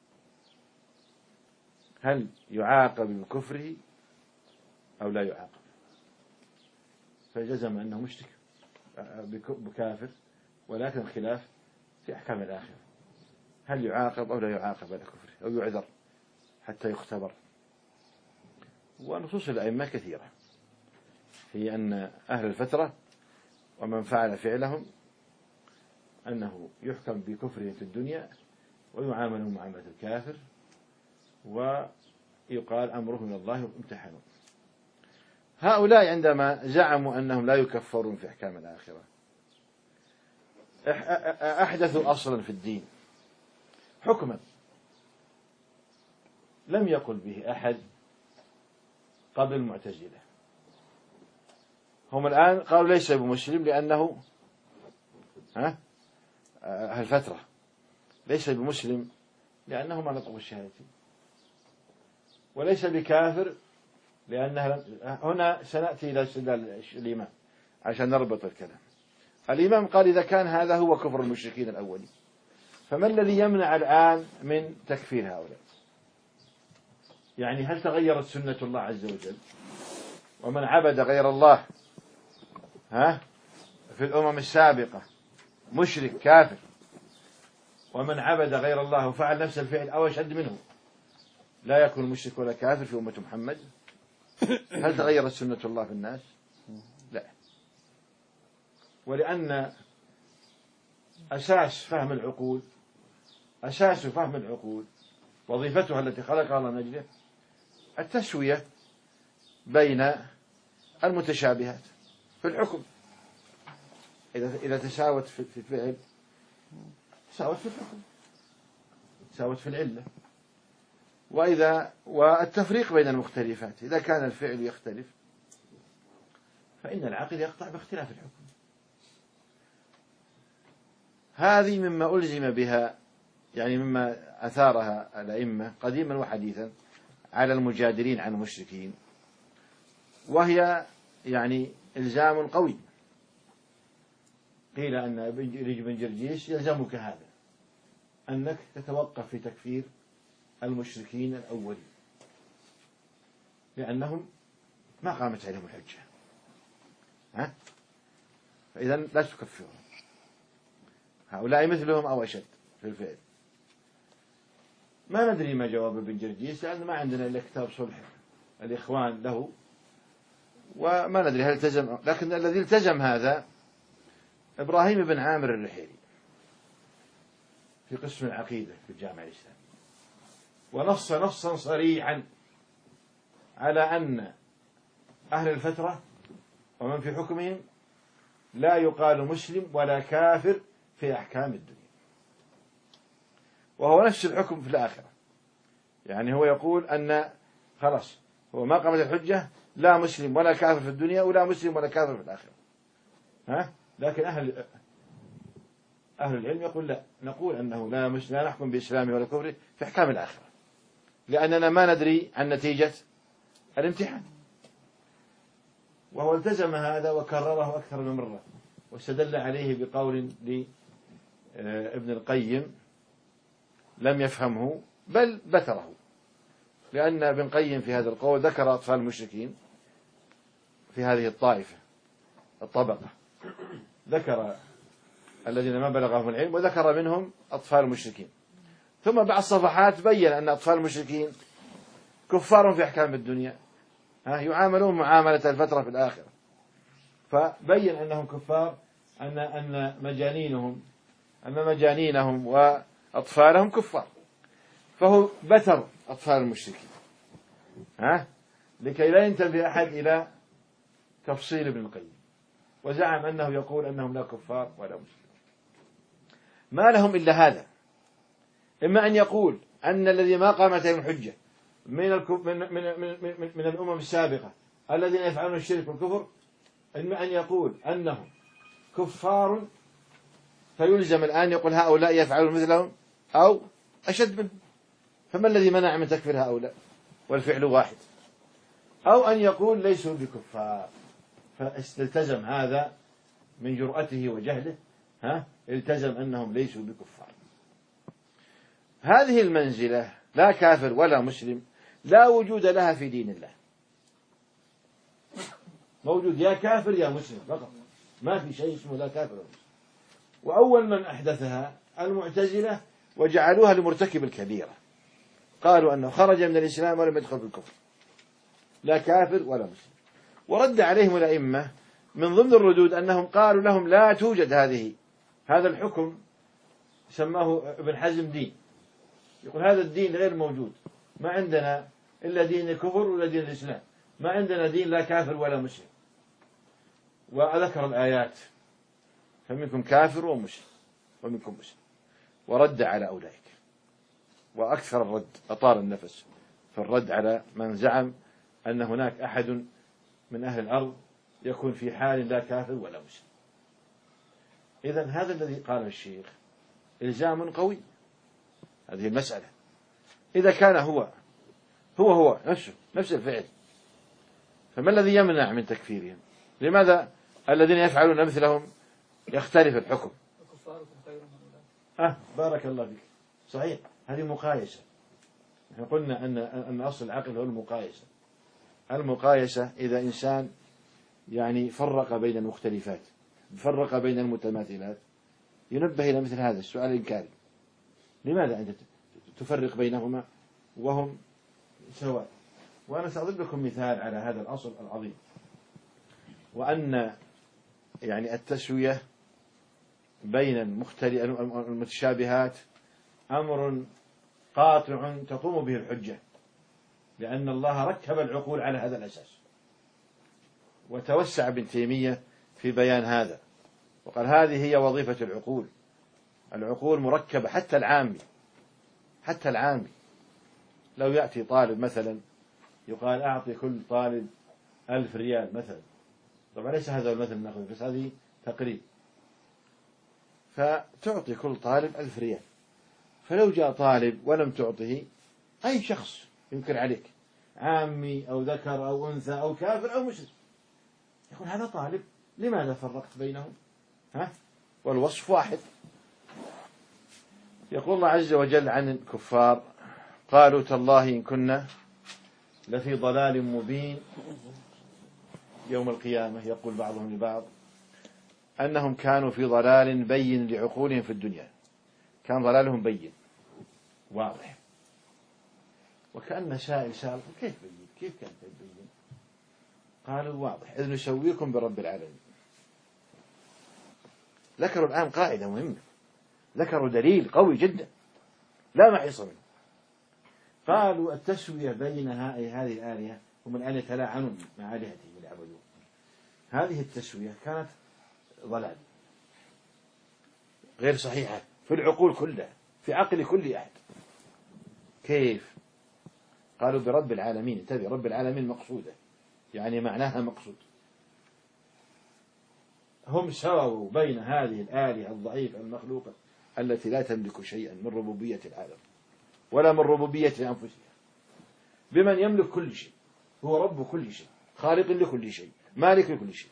هل يعاقب بكفره أو لا يعاقب، فجزم أنه مشرك بكافر، ولكن الخلاف في أحكام الآخرة، هل يعاقب أو لا يعاقب على كفره، أو يعذر حتى يختبر. ونصوص الأئمة كثيرة في أن أهل الفترة ومن فعل فعلهم أنه يحكم بكفره في الدنيا ويعامل معاملة الكافر، ويقال أمره من الله وامتحنوا. هؤلاء عندما زعموا أنهم لا يكفرون في أحكام الآخرة أحدثوا أصلا في الدين، حكما لم يقل به أحد قبل المعتزلة. هم الآن قالوا ليس بمسلم لأنه الفترة، ليس بمسلم لأنه ما نطق الشهادتين، وليس بكافر لأنها. هنا سنأتي إلى استدلال الإمام عشان نربط الكلام. الإمام قال إذا كان هذا هو كفر المشركين الأولين، فما الذي يمنع الآن من تكفير هؤلاء؟ يعني هل تغيرت سنة الله عز وجل؟ ومن عبد غير الله في الأمم السابقة مشرك كافر ومن عبد غير الله وفعل نفس الفعل أو أشد منه لا يكون مشرك ولا كافر في أمة محمد. هل تغيرت سنة الله في الناس؟ لا. ولأن أساس فهم العقول وظيفتها التي خلقها الله من أجله التسوية بين المتشابهات في الحكم. إذا تساوت في الفعل تساوت في الحكم، تساوت في العلة. والتفريق بين المختلفات، إذا كان الفعل يختلف فإن العقل يقطع باختلاف الحكم. هذه مما ألزم بها، يعني مما أثارها الأئمة قديما وحديثا على المجادلين عن المشركين، وهي يعني إلزام قوي. قيل أن بن جرجيس يلزمك هذا، أنك تتوقف في تكفير المشركين الأولين لأنهم ما قامت عليهم الحجة، فإذا لا تكفرهم، هؤلاء مثلهم أو أشد في الفعل. ما ندري ما جواب ابن جرجيس لأن ما عندنا إلا كتاب صلح الإخوان له، وما ندري هل التزم، لكن الذي التزم هذا إبراهيم بن عامر الرحيلي في قسم العقيدة في الجامعة الإسلامية، ونص نصا صريحا على أن أهل الفترة ومن في حكمهم لا يقال مسلم ولا كافر في أحكام الدنيا، وهو نفس الحكم في الآخرة. يعني هو يقول أن خلاص هو ما قامت الحجة لا مسلم ولا كافر في الدنيا ولا مسلم ولا كافر في الآخرة. لكن أهل العلم يقول لا، نقول أنه لا نحكم بإسلامه ولا كفره في أحكام الآخرة، لأننا ما ندري عن نتيجة الامتحان. وهو التزم هذا وكرره أكثر من مرة، واستدل عليه بقول لابن القيم لم يفهمه بل بتره، لأن ابن القيم في هذا القول ذكر أطفال المشركين في هذه الطبقة، ذكر الذين ما بلغهم العلم وذكر منهم أطفال المشركين، ثم بعد صفحات بين أن أطفال المشركين كفار في أحكام الدنيا، يعاملون معاملة الفترة في الآخرة، فبين أنهم كفار، أن مجانينهم وأطفالهم كفار، فهو بتر أطفال المشركين لكي لا ينتبه أحد إلى تفصيل ابن القيم، وزعم أنه يقول أنهم لا كفار ولا مسلمين. ما لهم إلا هذا، إما أن يقول أن الذي ما قامت عليهم الحجة من الأمم السابقة الذين يفعلون الشرك والكفر، إما أن يقول أنهم كفار فيلزم الآن يقول هؤلاء يفعلون مثلهم أو أشد منهم، فما الذي منع من تكفير هؤلاء والفعل واحد؟ أو أن يقول ليسوا بكفار، فالتزم هذا من جرأته وجهله، التزم أنهم ليسوا بكفار. هذه المنزلة لا كافر ولا مسلم لا وجود لها في دين الله، موجود يا كافر يا مسلم فقط، ما في شيء اسمه لا كافر ولا مسلم. وأول من أحدثها المعتزلة وجعلوها لمرتكب الكبيرة، قالوا أنه خرج من الإسلام ولم يدخل في الكفر، لا كافر ولا مسلم. ورد عليهم الأئمة من ضمن الردود أنهم قالوا لهم لا توجد هذا الحكم، سماه ابن حزم دين، يقول هذا الدين غير موجود، ما عندنا إلا دين الكفر ولا دين الإسلام، ما عندنا دين لا كافر ولا مسلم. وذكر الآيات فمنكم كافر ومسلم ومنكم مسلم، ورد على أولئك، وأكثر الرد أطال النفس في الرد على من زعم أن هناك أحد من أهل الأرض يكون في حال لا كافر ولا مسلم. إذن هذا الذي قاله الشيخ إلزام قوي هذه المسألة. إذا كان هو نفس الفعل، فما الذي يمنع من تكفيرهم؟ لماذا الذين يفعلون مثلهم يختلف الحكم؟ بارك الله فيك، صحيح، هذه مقايسة. نحن قلنا أن أصل العقل هو المقايسة إذا إنسان يعني فرق بين المختلفات، فرق بين المتماثلات، ينبه إلى مثل هذا السؤال الإنكاري. لماذا أنت تفرق بينهما وهم سواء؟ وأنا سأضرب لكم مثال على هذا الأصل العظيم، وأن يعني التسوية بين المتشابهات أمر قاطع تقوم به الحجة، لأن الله ركب العقول على هذا الأساس. وتوسع ابن تيمية في بيان هذا وقال هذه هي وظيفة العقول. العقول مركبة، حتى العامي لو يأتي طالب مثلا يقال أعطي كل طالب 1000 ريال مثلا، طبعا ليس هذا المثل نأخذ، بس هذه تقريب، فتعطي كل طالب 1000 ريال. فلو جاء طالب ولم تعطه، أي شخص ينكر عليك، عامي أو ذكر أو أنثى أو كافر أو مشرك، يقول هذا طالب، لماذا فرقت بينهم؟ والوصف واحد. يقول الله عز وجل عن الكفار قالوا تالله إن كنا لفي ضلال مبين. يوم القيامة يقول بعضهم لبعض أنهم كانوا في ضلال بين لعقولهم في الدنيا، كان ضلالهم بين واضح. وكأن سائل سأل كيف بين؟ كيف كان بين؟ قالوا واضح، إذ نسويكم برب العالمين. ذكروا الآن قاعدة مهمة، ذكروا دليل قوي جدا لا محيص منه. قالوا التسوية بين هذه الآلهة ومن أن يتلاعنون مع آلهتهم يعبدون، هذه التسوية كانت ضلال غير صحيحة في العقول كلها، في عقل كل أحد. كيف؟ قالوا برب العالمين. انتبه، رب العالمين مقصودة، يعني معناها مقصود. هم سووا بين هذه الآلهة الضعيفة المخلوقة التي لا تملك شيئا من ربوبية العالم ولا من ربوبية أنفسها، بمن يملك كل شيء، هو رب كل شيء، خالق لكل شيء، مالك لكل شيء.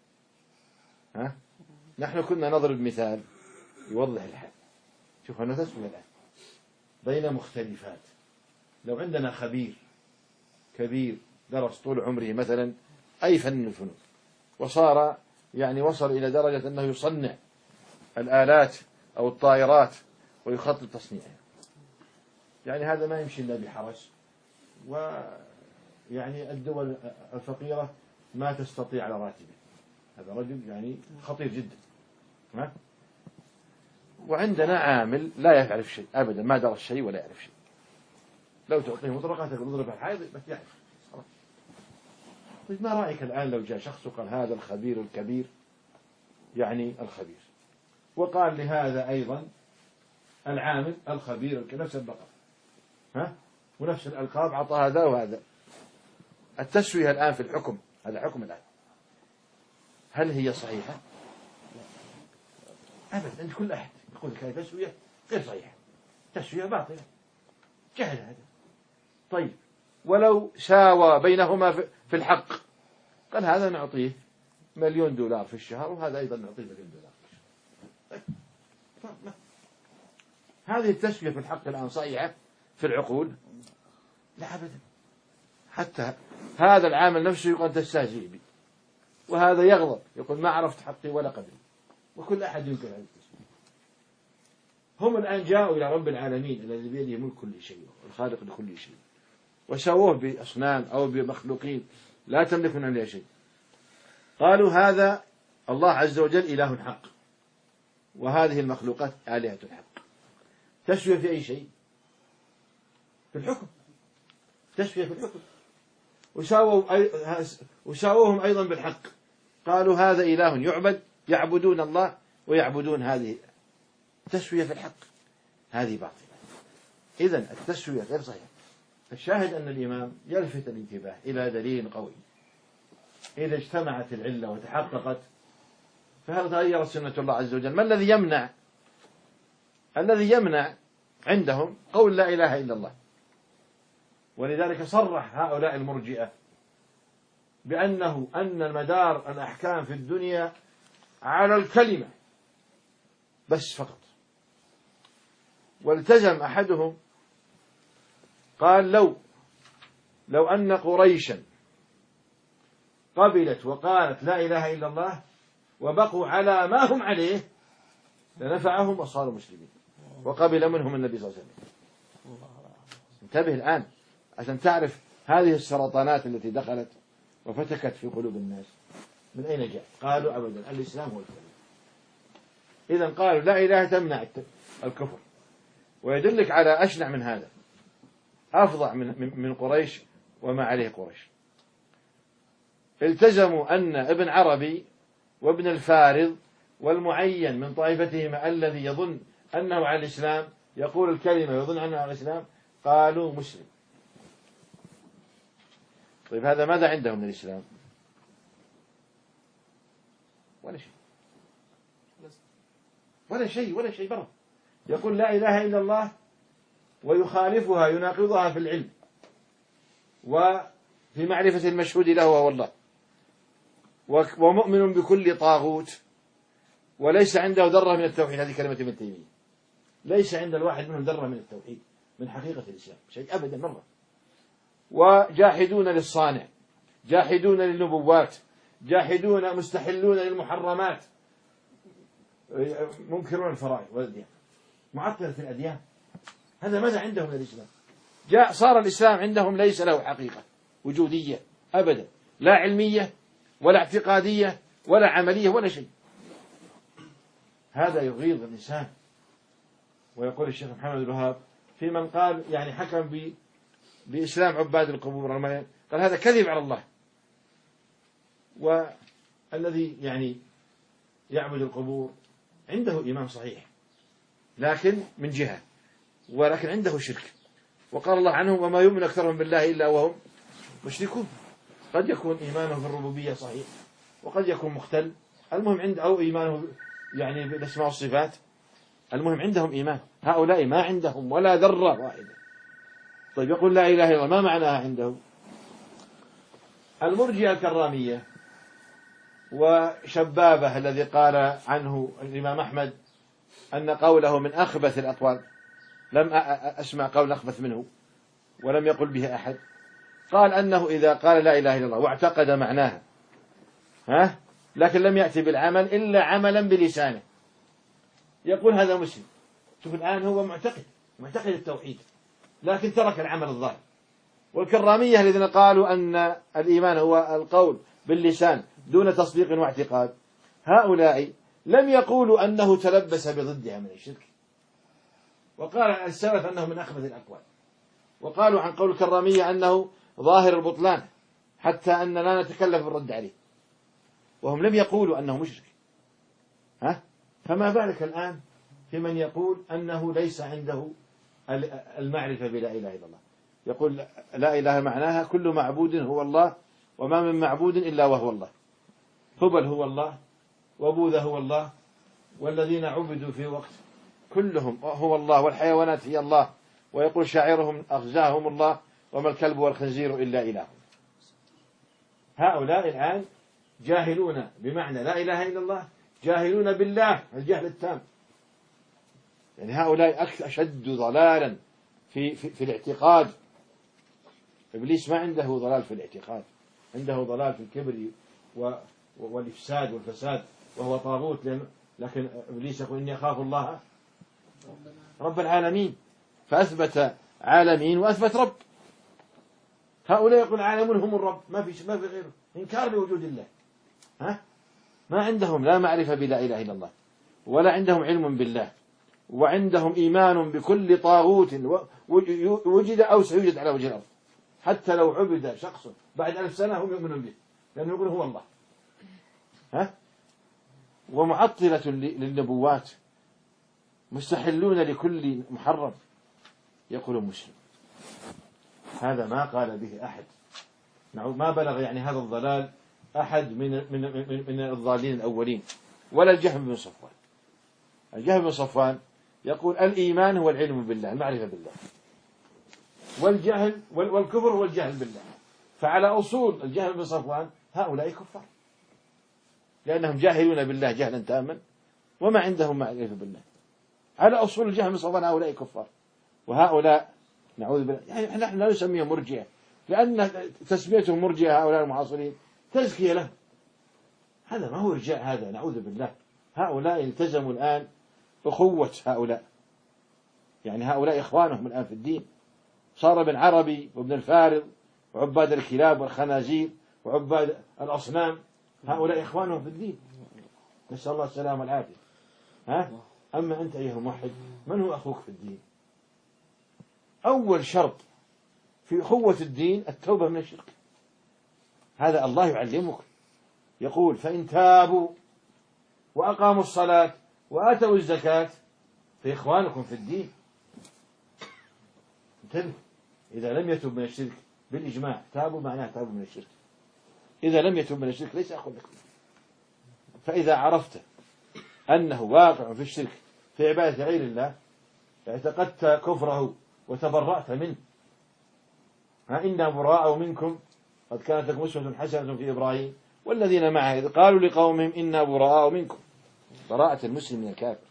نحن كنا نضرب مثال يوضح الحال. شوف أنا تسوي الآن بين مختلفات. لو عندنا خبير كبير درس طول عمره مثلا أي فن من الفنون، وصار يعني وصل إلى درجة أنه يصنع الآلات أو الطائرات ويخطط تصنيعها، يعني هذا ما يمشي إلا بحرس، ويعني الدول الفقيرة ما تستطيع على راتبه. هذا رجل يعني خطير جدا. وعندنا عامل لا يعرف شيء أبدا، ما درس شيء ولا يعرف شيء، لو تعطيه مطرقة تضرب الحائط بس يعرف. طيب ما رأيك الآن لو جاء شخص وقال هذا الخبير الكبير، يعني الخبير، وقال لهذا أيضا العامل الخبير نفس اللقب، ونفس الألقاب عطى هذا وهذا. التسوية الآن في الحكم، هذا حكم الآن، هل هي صحيحة؟ أبدا. عند كل أحد يقول لك هذه تسوية غير صحيحة، تسوية باطلة، جهل هذا. طيب ولو ساوى بينهما في الحق، قال هذا نعطيه $1,000,000 في الشهر وهذا أيضا نعطيه $1,000,000 في الشهر. طيب هذه التسوية في الحق الآن صحيحة في العقول؟ لا أبدا. حتى هذا العامل نفسه يقول تستهزئ بي، وهذا يغضب يقول ما عرفت حقي ولا قدري، وكل أحد ينكر هذه التسوية. هم الآن جاءوا إلى رب العالمين الذي بيده ملك كل شيء والخالق لكل شيء، وسووه بأصنام أو بمخلوقين لا تملك من عليها شيء. قالوا هذا الله عز وجل إله حق، وهذه المخلوقات آلهة حق. تسوية في أي شيء؟ في الحكم، تسوية في الحكم. وساووهم أيضا بالحق، قالوا هذا إله يعبد، يعبدون الله ويعبدون هذه. تسوية في الحق، هذه باطلة. إذن التسوية غير صحيحة. الشاهد أن الإمام يلفت الانتباه إلى دليل قوي، إذا اجتمعت العلة وتحققت فهل تغيرت سنة الله عز وجل؟ ما الذي يمنع؟ الذي يمنع عندهم قول لا إله إلا الله. ولذلك صرح هؤلاء المرجئة بأن مدار الأحكام في الدنيا على الكلمة بس فقط. والتزم أحدهم قال لو أن قريشا قبلت وقالت لا إله إلا الله وبقوا على ما هم عليه لنفعهم وصاروا مسلمين وقبل منهم النبي صلى الله عليه وسلم. انتبه الآن عشان تعرف هذه السرطانات التي دخلت وفتكت في قلوب الناس من أين جاء. قالوا أبدا الإسلام هو الكلمة. إذا قالوا لا إله تمنع الكفر. ويدلك على أشنع من هذا، أفظع من قريش وما عليه قريش. التزموا أن ابن عربي وابن الفارض والمعين من طائفتهما الذي يظن أنه على الإسلام يقول الكلمة ويظن أنه على الإسلام قالوا مسلم. طيب هذا ماذا عندهم من الإسلام؟ ولا شيء، ولا شيء برا. يقول لا إله إلا الله ويخالفها يناقضها في العلم وفي معرفة المشهود له وهو الله، ومؤمن بكل طاغوت، وليس عنده ذرة من التوحيد. هذه كلمة ابن تيمية. ليس عند الواحد منهم ذرة من التوحيد من حقيقة الإسلام شيء أبدا مرة. وجاحدون للصانع، جاحدون للنبوات، جاحدون مستحلون للمحرمات، منكرون الفرائض والأديان، معطلة في الأديان. هذا ماذا عندهم من الإسلام؟ صار الإسلام عندهم ليس له حقيقة وجودية أبدا، لا علمية ولا اعتقادية ولا عملية ولا شيء. هذا يغيظ الإنسان. ويقول الشيخ محمد الوهاب في من قال يعني حكم بإسلام عباد القبور، قال هذا كذب على الله. والذي يعني يعبد القبور عنده إيمان صحيح لكن من جهة، ولكن عنده شرك. وقال الله عنهم وما يؤمن أكثرهم بالله إلا وهم مشركون. قد يكون إيمانه في الربوبية صحيح وقد يكون مختل. المهم عنده أو إيمانه يعني بالأسماء والصفات. المهم عندهم إيمان. هؤلاء ما عندهم ولا ذرة واحدة. طيب يقول لا إله إلا الله، ما معناها عنده؟ المرجئة الكرامية وشبابه الذي قال عنه الإمام أحمد أن قوله من أخبث الأقوال، لم أسمع قول أخبث منه ولم يقل به أحد. قال أنه إذا قال لا إله إلا الله واعتقد معناها لكن لم يأتي بالعمل إلا عملا بلسانه يقول هذا مسلم. شوف الآن هو معتقد التوحيد لكن ترك العمل الظاهر. والكرامية الذين قالوا أن الإيمان هو القول باللسان دون تصديق واعتقاد، هؤلاء لم يقولوا أنه تلبس بضدها من الشرك. وقال السلف أنه من أخبث الأقوال. وقالوا عن قول الكرامية أنه ظاهر البطلان حتى أن لا نتكلف بالرد عليه، وهم لم يقولوا أنه مشرك. فما بالك الآن في من يقول أنه ليس عنده المعرفة بلا إله إلا الله. يقول لا إله معناها كل معبود هو الله وما من معبود إلا وهو الله. هبل هو الله، وبوذا هو الله، والذين عبدوا في وقت كلهم هو الله، والحيوانات هي الله. ويقول شاعرهم أغزاهم الله وما الكلب والخنزير إلا إله. هؤلاء الآن جاهلون بمعنى لا إله إلا الله، جاهلون بالله الجهل التام. يعني هؤلاء أشد ضلالا في الاعتقاد. إبليس ما عنده ضلال في الاعتقاد، عنده ضلال في الكبر والإفساد والفساد، وهو طاغوت. لكن إبليس يقول إني أخاف الله رب العالمين، فأثبت عالمين وأثبت رب. هؤلاء يقول عالمون هم الرب، ما في غيره، إنكار بوجود الله. ما عندهم لا معرفة بلا إله إلا الله، ولا عندهم علم بالله، وعندهم إيمان بكل طاغوت وجد أو سيوجد على وجه الأرض. حتى لو عبد شخص بعد 1000 سنة هم يؤمنون به، لأنه يقول هو الله. ومعطلة للنبوات، مستحلون لكل محرم، يقول مسلم. هذا ما قال به أحد، ما بلغ يعني هذا الضلال أحد من الضالين الأولين، ولا الجهم بن صفوان. الجهم بن صفوان يقول الإيمان هو العلم بالله، المعرفة بالله، والجهل والكفر هو الجهل بالله. فعلى أصول الجهم بن صفوان هؤلاء كفار، لأنهم جاهلون بالله جهلا تاما وما عندهم معرفة بالله. على أصول الجهم بن صفوان هؤلاء كفار. وهؤلاء نعوذ بالله، يعني نحن لا نسميهم مرجئة، لأن تسميتهم مرجئة هؤلاء المعاصرين تزكية لهم. هذا ما هو رجاء، هذا نعوذ بالله. هؤلاء التزموا الآن أخوة هؤلاء، يعني هؤلاء إخوانهم الآن في الدين. صار ابن عربي وابن الفارض وعباد الكلاب والخنازير وعباد الأصنام هؤلاء إخوانهم في الدين، نسأل الله السلامة والعافية. أما أنت أيها الموحد، من هو أخوك في الدين؟ أول شرط في أخوة الدين التوبة من الشرك. هذا الله يعلمك، يقول: فإن تابوا وأقاموا الصلاة وآتوا الزكاة فإخوانكم في الدين. انتبه، إذا لم يتب من الشرك بالإجماع، تابوا معناه تابوا من الشرك. إذا لم يتب من الشرك ليس أخو لك. فإذا عرفت أنه واقع في الشرك في عبادة غير الله، اعتقدت كفره وتبرأت منه. إنا براء منكم قد كانت لكم أسوة حسنة في إبراهيم والذين معه إذ قالوا لقومهم إنا براء منكم. براءة المسلم من الكافر.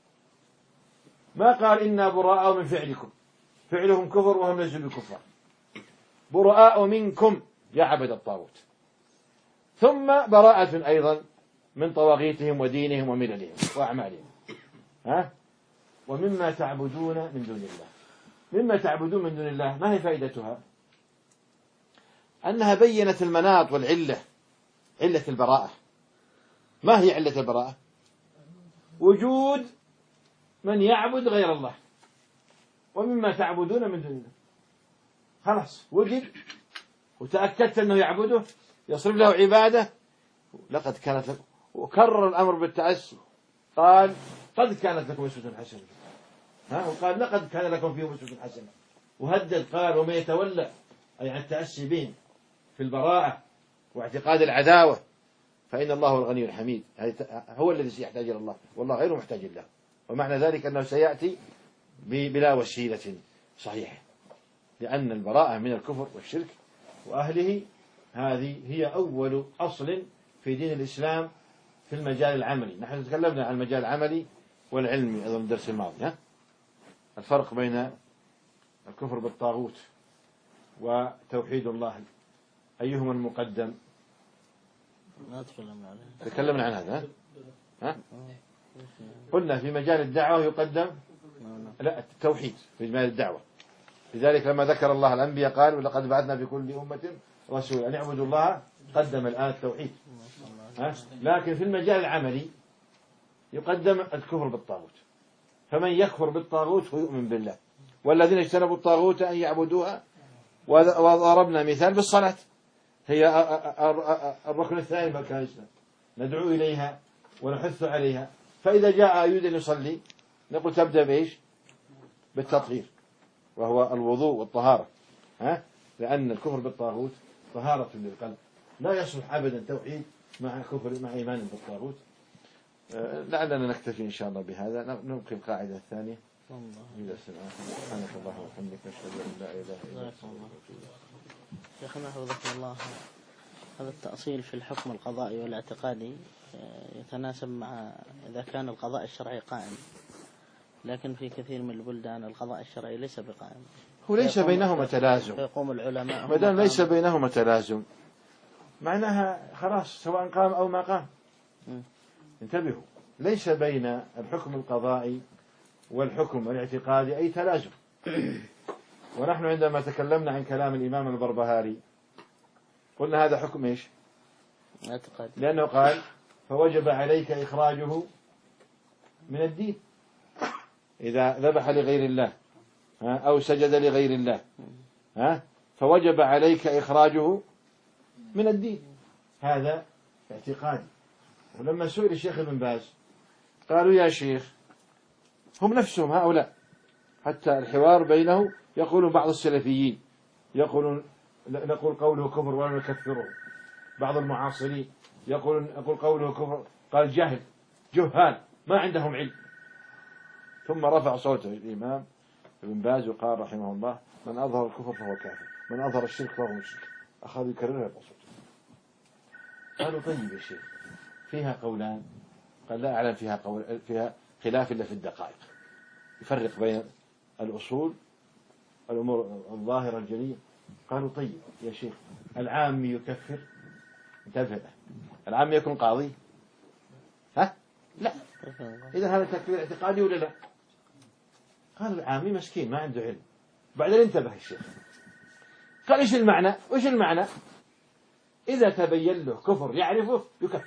ما قال إنا براء من فعلكم، فعلهم كفر وهم ليسوا بكفار. براء منكم يا عبد الطاغوت. ثم براءة أيضا من طواغيتهم ودينهم ومللهم وأعمالهم. ومما تعبدون من دون الله. مما تعبدون من دون الله ما هي فائدتها؟ أنها بينت المناط والعلة، علة البراءة. ما هي علة البراءة؟ وجود من يعبد غير الله. ومما تعبدون من دون الله، خلاص وجد وتأكدت أنه يعبده، يصرف له عبادة. لقد كانت لكم، وكرر الأمر بالتأسي، قال: قد كانت لكم أسوة حسنة، وقال: لقد كان لكم فيهم أسوة حسنة. وهدد قال: ومن يتولى، أي عن التأسي بهم في البراءة واعتقاد العداوة، فإن الله الغني الحميد. هو الذي سيحتاج إلى الله والله غير محتاج له. ومعنى ذلك أنه سيأتي بلا وسيلة صحيحة، لأن البراءة من الكفر والشرك وأهله هذه هي أول أصل في دين الإسلام في المجال العملي. نحن تكلمنا عن المجال العملي والعلمي أيضا الدرس الماضي. الفرق بين الكفر بالطاغوت وتوحيد الله أيهما المقدم؟ تكلمنا عن هذا. قلنا في مجال الدعوة يقدم التوحيد في مجال الدعوة. لذلك لما ذكر الله الأنبياء قال: ولقد بعثنا في كل أمة رسولا أن يعبدوا الله. قدم الآن التوحيد. لكن في المجال العملي يقدم الكفر بالطاغوت. فمن يكفر بالطاغوت ويؤمن بالله، والذين اجتنبوا الطاغوت أن يعبدوها. وضربنا مثال بالصلاة، هي الركن الثاني من أركان الإسلام، ندعو إليها ونحث عليها. فإذا جاء يريد أن يصلي نقول: تبدأ بإيش؟ بالتطهير، وهو الوضوء والطهارة. لأن الكفر بالطاغوت طهارة للقلب، لا يصلح أبدا توحيد مع كفر مع إيمان بالطاغوت. لعلنا نكتفي إن شاء الله بهذا. نبقي القاعدة الثانية. سبحانك اللهم وبحمدك، نشهد أن لا إله إلا أنت. شيخنا حفظكم الله، هذا التأصيل في الحكم القضائي والاعتقادي يتناسب مع إذا كان القضاء الشرعي قائم، لكن في كثير من البلدان القضاء الشرعي ليس بقائم. هو ليس بينهما تلازم. فيقوم العلماء ما دام ليس بينهما تلازم معناها خلاص سواء قام أو ما قام. انتبهوا، ليس بين الحكم القضائي والحكم الاعتقادي أي تلازم. ونحن عندما تكلمنا عن كلام الإمام البربهاري قلنا هذا حكم إيش؟ اعتقادي، لأنه قال: فوجب عليك إخراجه من الدين. إذا ذبح لغير الله أو سجد لغير الله فوجب عليك إخراجه من الدين. هذا اعتقادي. ولما سئل الشيخ ابن باز قالوا: يا شيخ، هم نفسهم هؤلاء حتى الحوار بينه يقول بعض السلفيين يقول قوله كفر ولا نكفره. بعض المعاصرين يقول قوله كفر، قال جهال ما عندهم علم. ثم رفع صوته الإمام ابن باز وقال رحمه الله: من أظهر الكفر فهو كافر، من أظهر الشرك فهو مشرك. أخذ يكررها بصوته. قالوا: طيب يا شيخ، فيها قولان. قال: لا أعلم فيها خلاف إلا في الدقائق، يفرق بين الأصول الأمور الظاهرة الجلية. قالوا: طيب يا شيخ، العام يكفر؟ انتبه، العام يكون قاضي؟ لا، إذا هذا تكفير اعتقادي ولا لا؟ قال العامي مسكين ما عنده علم. بعدين انتبه الشيخ قال إيش المعنى؟ وإيش المعنى؟ إذا تبين له كفر يعرفه يكفر.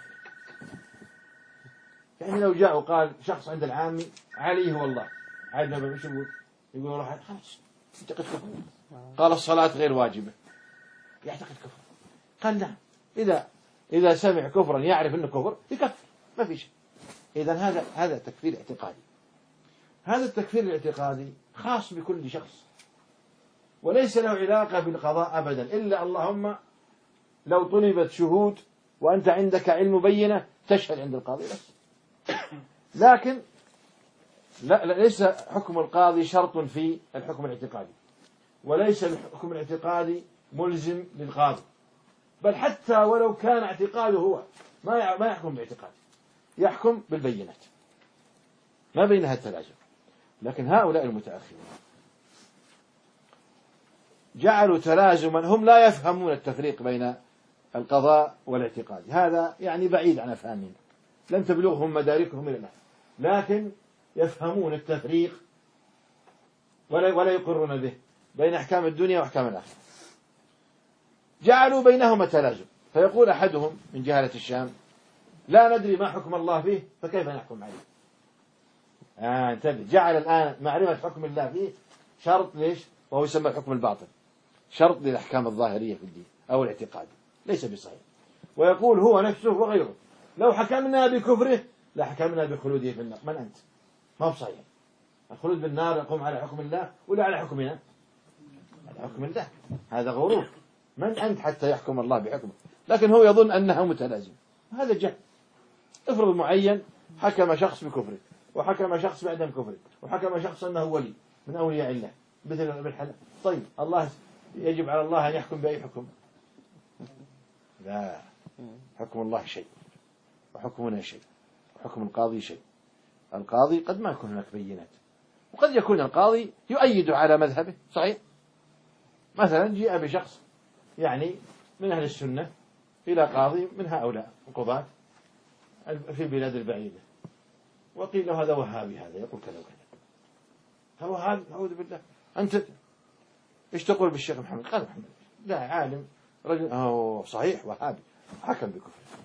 يعني لو جاء وقال شخص عند العامي عليه والله عادنا وش يقول روح خلاص يعتقد كفر. قال الصلاة غير واجبة يعتقد كفر. قال نعم إذا سمع كفرا يعرف أنه كفر يكفر ما في شيء. إذا هذا تكفير اعتقادي. هذا التكفير الاعتقادي خاص بكل شخص وليس له علاقة بالقضاء أبدا إلا اللهم لو طلبت شهود وأنت عندك علم بينة تشهد عند القاضي بس. لكن ليس حكم القاضي شرط في الحكم الاعتقادي وليس الحكم الاعتقادي ملزم للقاضي بل حتى ولو كان اعتقاده هو ما يحكم باعتقاده يحكم بالبينات ما بينها التلازم. لكن هؤلاء المتأخرون جعلوا تلازما هم لا يفهمون التفريق بين القضاء والاعتقاد. هذا يعني بعيد عن أفهامهم لن تبلغهم مداركهم إلى الآن لكن يفهمون التفريق ولا يقرون به بين أحكام الدنيا وأحكام الآخرة. جعلوا بينهما تلازم فيقول أحدهم من جهلة الشام لا ندري ما حكم الله فيه فكيف نحكم عليه. انتبه جعل الآن معرفة حكم الله فيه شرط ليش وهو يسمى الحكم الباطل شرط للأحكام الظاهرية في الدين أو الاعتقاد ليس بصحيح. ويقول هو نفسه وغيره لو حكمنا بكفره لحكمنا بخلوده في النار. من أنت؟ ما هو صحيح. الخلود بالنار يقوم على حكم الله ولا على حكمنا؟ على حكم الله. هذا غرور. من أنت حتى يحكم الله بحكمه؟ لكن هو يظن أنها متلازمة. هذا جهل. افرض معين حكم شخص بكفره وحكم شخص بعدم كفره وحكم شخص أنه ولي من أولياء الله مثل بالحلال. طيب الله يجب على الله أن يحكم بأي حكم؟ لا حكم الله شيء وحكمنا شيء وحكم القاضي شيء. القاضي قد ما يكون هناك بينات وقد يكون القاضي يؤيد على مذهبه صحيح. مثلا جاء بشخص يعني من أهل السنة إلى قاضي من هؤلاء القضاة في البلاد البعيدة وقيل له هذا وهابي هذا يقول كذا وكذا. قال وهابي أعوذ بالله أنت إيش تقول بالشيخ محمد؟ قال محمد لا عالم رجل صحيح وهابي حكم بكفر.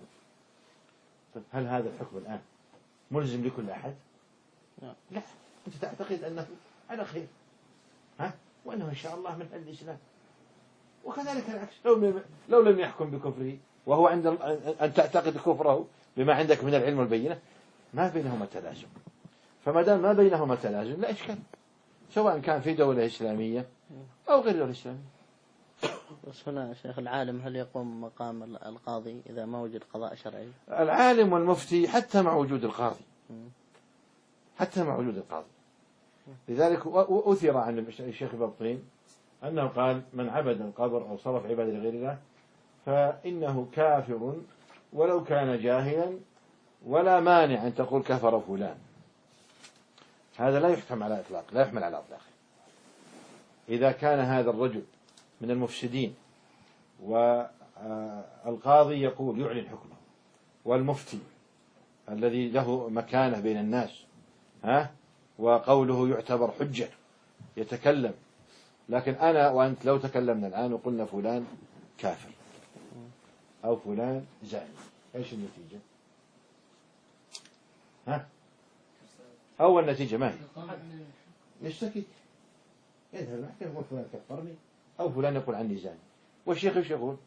هل هذا الحكم الآن ملزم لكل أحد؟ لا أنت تعتقد أنه على خير وأنه إن شاء الله من أهل الإسلام. وكذلك العكس لو لم يحكم بكفره وهو عند أن تعتقد كفره بما عندك من العلم والبينة ما بينهما تلازم. فما دام ما بينهما تلازم لا إشكال سواء كان في دولة إسلامية أو غير دولة إسلامية. بس هنا شيخ العالم هل يقوم مقام القاضي إذا ما وجد قضاء شرعي؟ العالم والمفتي حتى مع وجود القاضي حتى مع وجود القاضي. لذلك أثر عن الشيخ بابطين أنه قال من عبد القبر أو صرف عبادة لغير الله فإنه كافر ولو كان جاهلا ولا مانع أن تقول كفر فلان. هذا لا يحكم على إطلاق لا يحمل على إطلاق. إذا كان هذا الرجل من المفسدين والقاضي يقول يعلن حكمه والمفتي الذي له مكانة بين الناس وقوله يعتبر حجة يتكلم. لكن أنا وأنت لو تكلمنا الآن وقلنا فلان كافر أو فلان زاني إيش النتيجة؟ أول نتيجة ما هي؟ يشتكي يذهب المحكمة يقول فلان كفرني أو فلان يقول عني زاني. والشيخ ايش يقول؟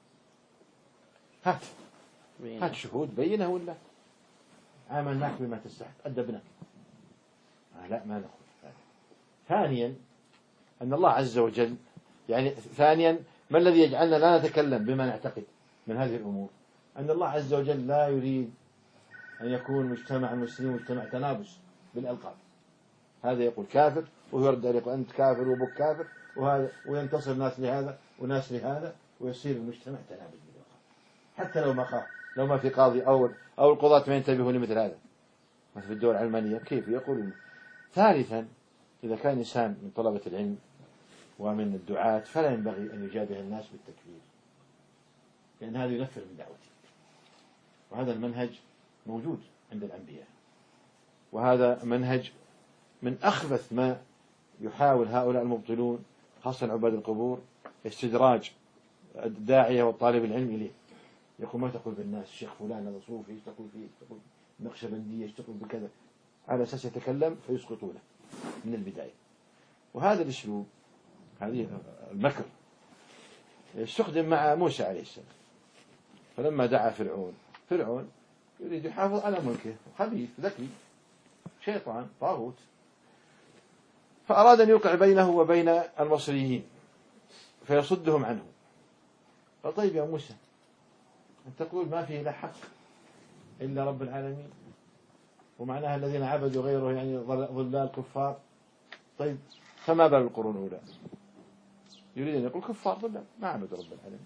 هات شهود بينه ولا عاملناك بما تستحق أدبناك. لا ما نقول. ثانيا أن الله عز وجل يعني ثانيا ما الذي يجعلنا لا نتكلم بما نعتقد من هذه الأمور؟ أن الله عز وجل لا يريد أن يكون مجتمع المسلمين مجتمع تنابس بالألقاب. هذا يقول كافر وهو يرد عليه يقول أنت كافر وبك كافر وهذا وينتصر ناس لهذا وناس لهذا ويصير المجتمع تنابس بالألقاب. حتى لو ما في قاضي أو القضاة ما ينتبهون لمثل هذا مثل في الدول العلمانية كيف يقولون. ثالثا إذا كان إنسان من طلبة العلم ومن الدعاة فلا ينبغي أن يجادل الناس بالتكفير لأن هذا ينفر من دعوته. وهذا المنهج موجود عند الأنبياء وهذا منهج من أخبث ما يحاول هؤلاء المبطلون خاصة عباد القبور استدراج الداعية والطالب العلم إليه. يقول ما تقول بالناس الشيخ فلان هذا صوفي، ايش تقول فيه، تقول نقشبندية، ايش تقول بكذا، على أساس يتكلم فيسقطونه من البداية. وهذا الأسلوب، هذه المكر استخدم مع موسى عليه السلام. فلما دعا فرعون يريد يحافظ على ملكه، خبيث ذكي شيطان طاغوت، فأراد أن يوقع بينه وبين المصريين فيصدهم عنه. قال طيب يا موسى أن تقول ما فيه لا حق إلا رب العالمين، ومعناها الذين عبدوا غيره يعني ضلال كفار. طيب فما بال القرون الأولى؟ يريد أن يقول كفار ضلال ما عبدوا رب العالمين.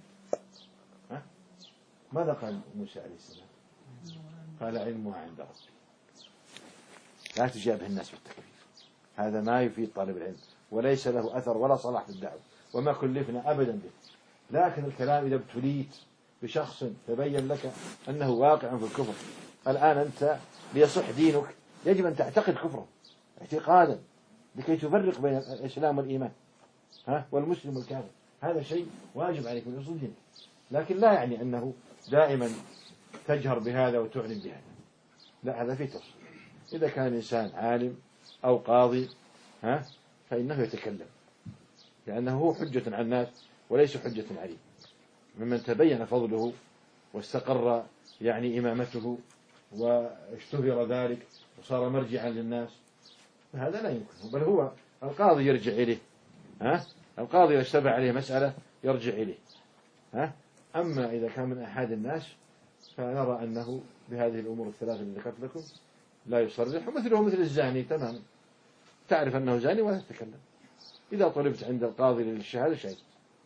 ماذا قال موسى عليه السلام؟ قال علمها عند ربي. لا تجابه الناس بالتكفير، هذا ما يفيد طالب العلم وليس له أثر ولا صلاح في الدعوة وما كلفنا أبدا به. لكن الكلام إذا ابتليت بشخص تبين لك أنه واقع في الكفر الآن أنت ليصح دينك يجب أن تعتقد كفره اعتقادا لكي تفرق بين الإسلام والإيمان والمسلم والكافر. هذا شيء واجب عليك من أصول دينك، لكن لا يعني أنه دائما تجهر بهذا وتعلن بهذا، لا، هذا فيه تفصيل. إذا كان الإنسان عالم أو قاضي فإنه يتكلم لأنه هو حجة على الناس وليس حجة عليه، ممن تبين فضله واستقر يعني إمامته واشتهر ذلك وصار مرجعا للناس، هذا لا يمكن. بل هو القاضي يرجع إليه، القاضي يشتبه عليه مسألة يرجع إليه. أما إذا كان من أحد الناس فنرى أنه بهذه الأمور الثلاثة اللي ذكرت لكم لا يصرح، ومثله مثل الزاني تماما، تعرف أنه زاني ولا تتكلم. إذا طلبت عند القاضي للشهادة شهد.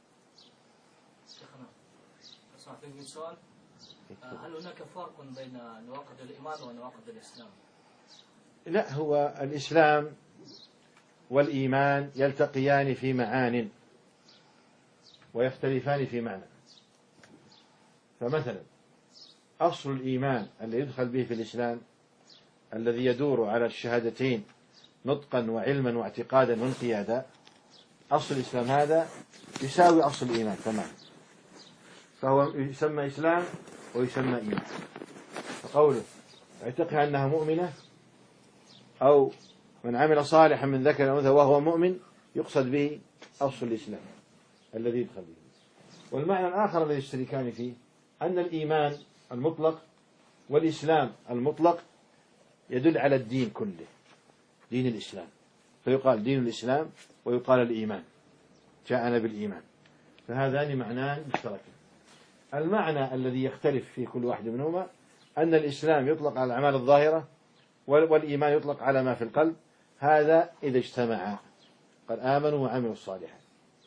شيخنا سؤال، هل هناك فرق بين نواقض الإيمان ونواقض الإسلام؟ لا، هو الإسلام والإيمان يلتقيان في معان ويختلفان في معنى. فمثلا أصل الإيمان الذي يدخل به في الإسلام الذي يدور على الشهادتين نطقا وعلما واعتقادا وانقيادا، أصل الإسلام هذا يساوي أصل الإيمان تماما، فهو يسمى إسلام ويسمى إيمان. فقوله اعتقها أنها مؤمنة أو من عمل صالحا من ذكر أو أنثى وهو مؤمن يقصد به أصل الإسلام الذي يدخل به. والمعنى الآخر الذي يشتركان فيه أن الإيمان المطلق والإسلام المطلق يدل على الدين كله، دين الإسلام، فيقال دين الإسلام ويقال الإيمان، جاءنا بالإيمان، فهذان معنان مشتركان. المعنى الذي يختلف في كل واحد منهما أن الإسلام يطلق على الأعمال الظاهرة والإيمان يطلق على ما في القلب. هذا إذا اجتمعا قد آمنوا وعملوا الصالحات،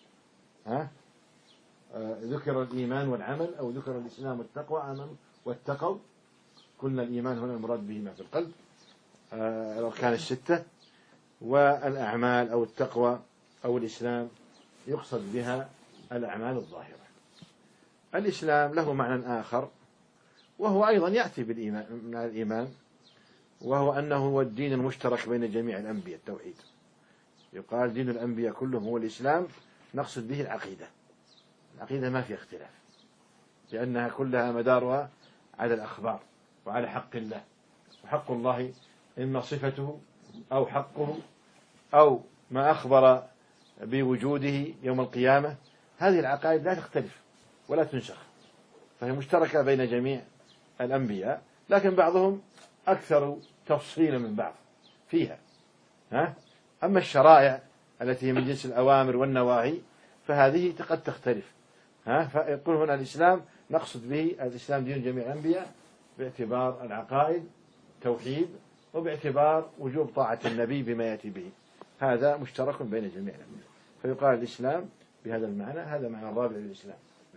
ذكر الإيمان والعمل أو ذكر الإسلام والتقوى، آمنوا واتقوا، قلنا الإيمان هنا المراد به ما في القلب الأركان الستة، والأعمال أو التقوى أو الإسلام يقصد بها الأعمال الظاهرة. الإسلام له معنى آخر وهو أيضا يأتي بالإيمان من الإيمان، وهو أنه هو الدين المشترك بين جميع الأنبياء، التوحيد. يقال دين الأنبياء كلهم هو الإسلام، نقصد به العقيدة. العقيدة ما في اختلاف لأنها كلها مدارها على الأخبار وعلى حق الله، وحق الله إما صفته أو حقه أو ما أخبر بوجوده يوم القيامة. هذه العقائد لا تختلف ولا تنسخ، فهي مشتركة بين جميع الأنبياء، لكن بعضهم أكثر تفصيلا من بعض فيها. أما الشرائع التي هي من جنس الأوامر والنواهي فهذه قد تختلف. فيقول هنا الإسلام نقصد به الإسلام دين جميع الأنبياء باعتبار العقائد توحيد، وباعتبار وجوب طاعة النبي بما يأتي به، هذا مشترك بين جميع الأنبياء، فيقال الإسلام بهذا المعنى. هذا معنى الرابع للإسلام.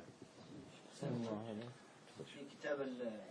في كتاب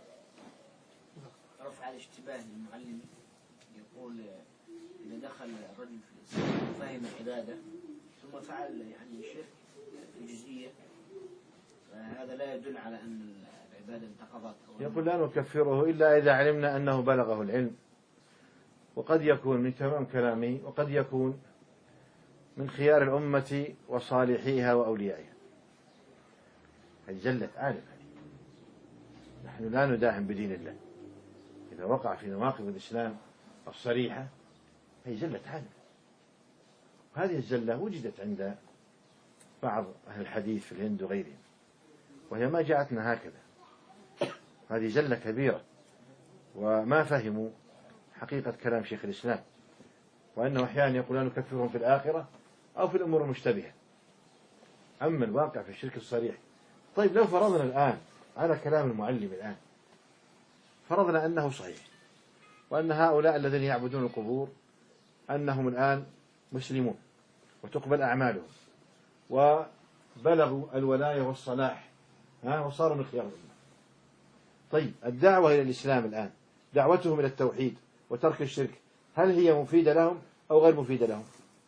رفع الاشتباه للمعلم يقول إذا دخل الرجل في الإسلام وفهم العبادة ثم فعل يعني شرك في جزئية، فهذا لا يدل على أن العبادة انتقضت. يقول لا نكفره إلا إذا علمنا أنه بلغه العلم وقد يكون من تمام كلامه، وقد يكون من خيار الأمة وصالحيها وأوليائها. هي زلة عالم. نحن لا نداهم بدين الله. إذا وقع في نواقض الإسلام الصريحة هي زلة عالم. هذه الزلة وجدت عند بعض أهل الحديث في الهند وغيرهم، وهي ما جاءتنا هكذا. هذه زلة كبيرة، وما فهموا حقيقة كلام شيخ الإسلام، وأنه أحيانا يقول لا نكفرهم في الآخرة أو في الأمور المشتبهة. أما الواقع في الشرك الصريح. طيب لو فرضنا الآن على كلام المعلم الآن، فرضنا أنه صحيح، وأن هؤلاء الذين يعبدون القبور أنهم الآن مسلمون وتقبل أعمالهم وبلغوا الولاية والصلاح وصاروا من خيار الأمة. طيب الدعوة إلى الإسلام الآن، دعوتهم إلى التوحيد وترك الشرك، هل هي مفيدة لهم أو غير مفيدة لهم؟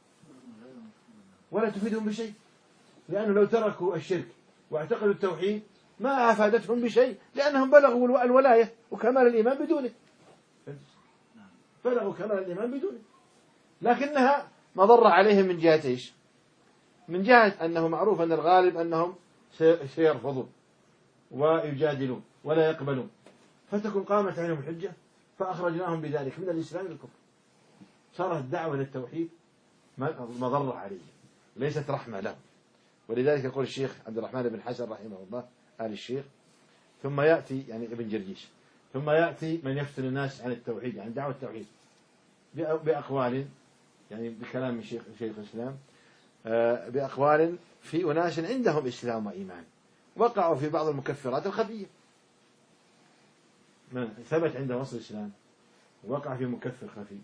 ولا تفيدهم بشيء، لأنه لو تركوا الشرك واعتقدوا التوحيد ما أفادتهم بشيء، لأنهم بلغوا الولاية وكمال الإيمان بدونه. بلغوا كمال الإيمان بدونه، لكنها مضرة عليهم من جهة إيش؟ من جهة أنه معروف أن الغالب أنهم سيرفضون ويجادلون ولا يقبلون، فتكون قامت عليهم الحجة فأخرجناهم بذلك من الإسلام الكفر. صارت الدعوة للتوحيد مضرة عليهم، ليست رحمة لهم. ولذلك يقول الشيخ عبد الرحمن بن حسن رحمه الله آل الشيخ، ثم يأتي يعني ابن جرجيش، ثم يأتي من يفتن الناس عن التوحيد، عن دعوة التوحيد بأقوال، يعني بكلام شيخ الإسلام، بأقوال في أناس عندهم إسلام وإيمان وقعوا في بعض المكفرات الخفية. من ثبت عنده وصل الإسلام وقع في مكفر خفي،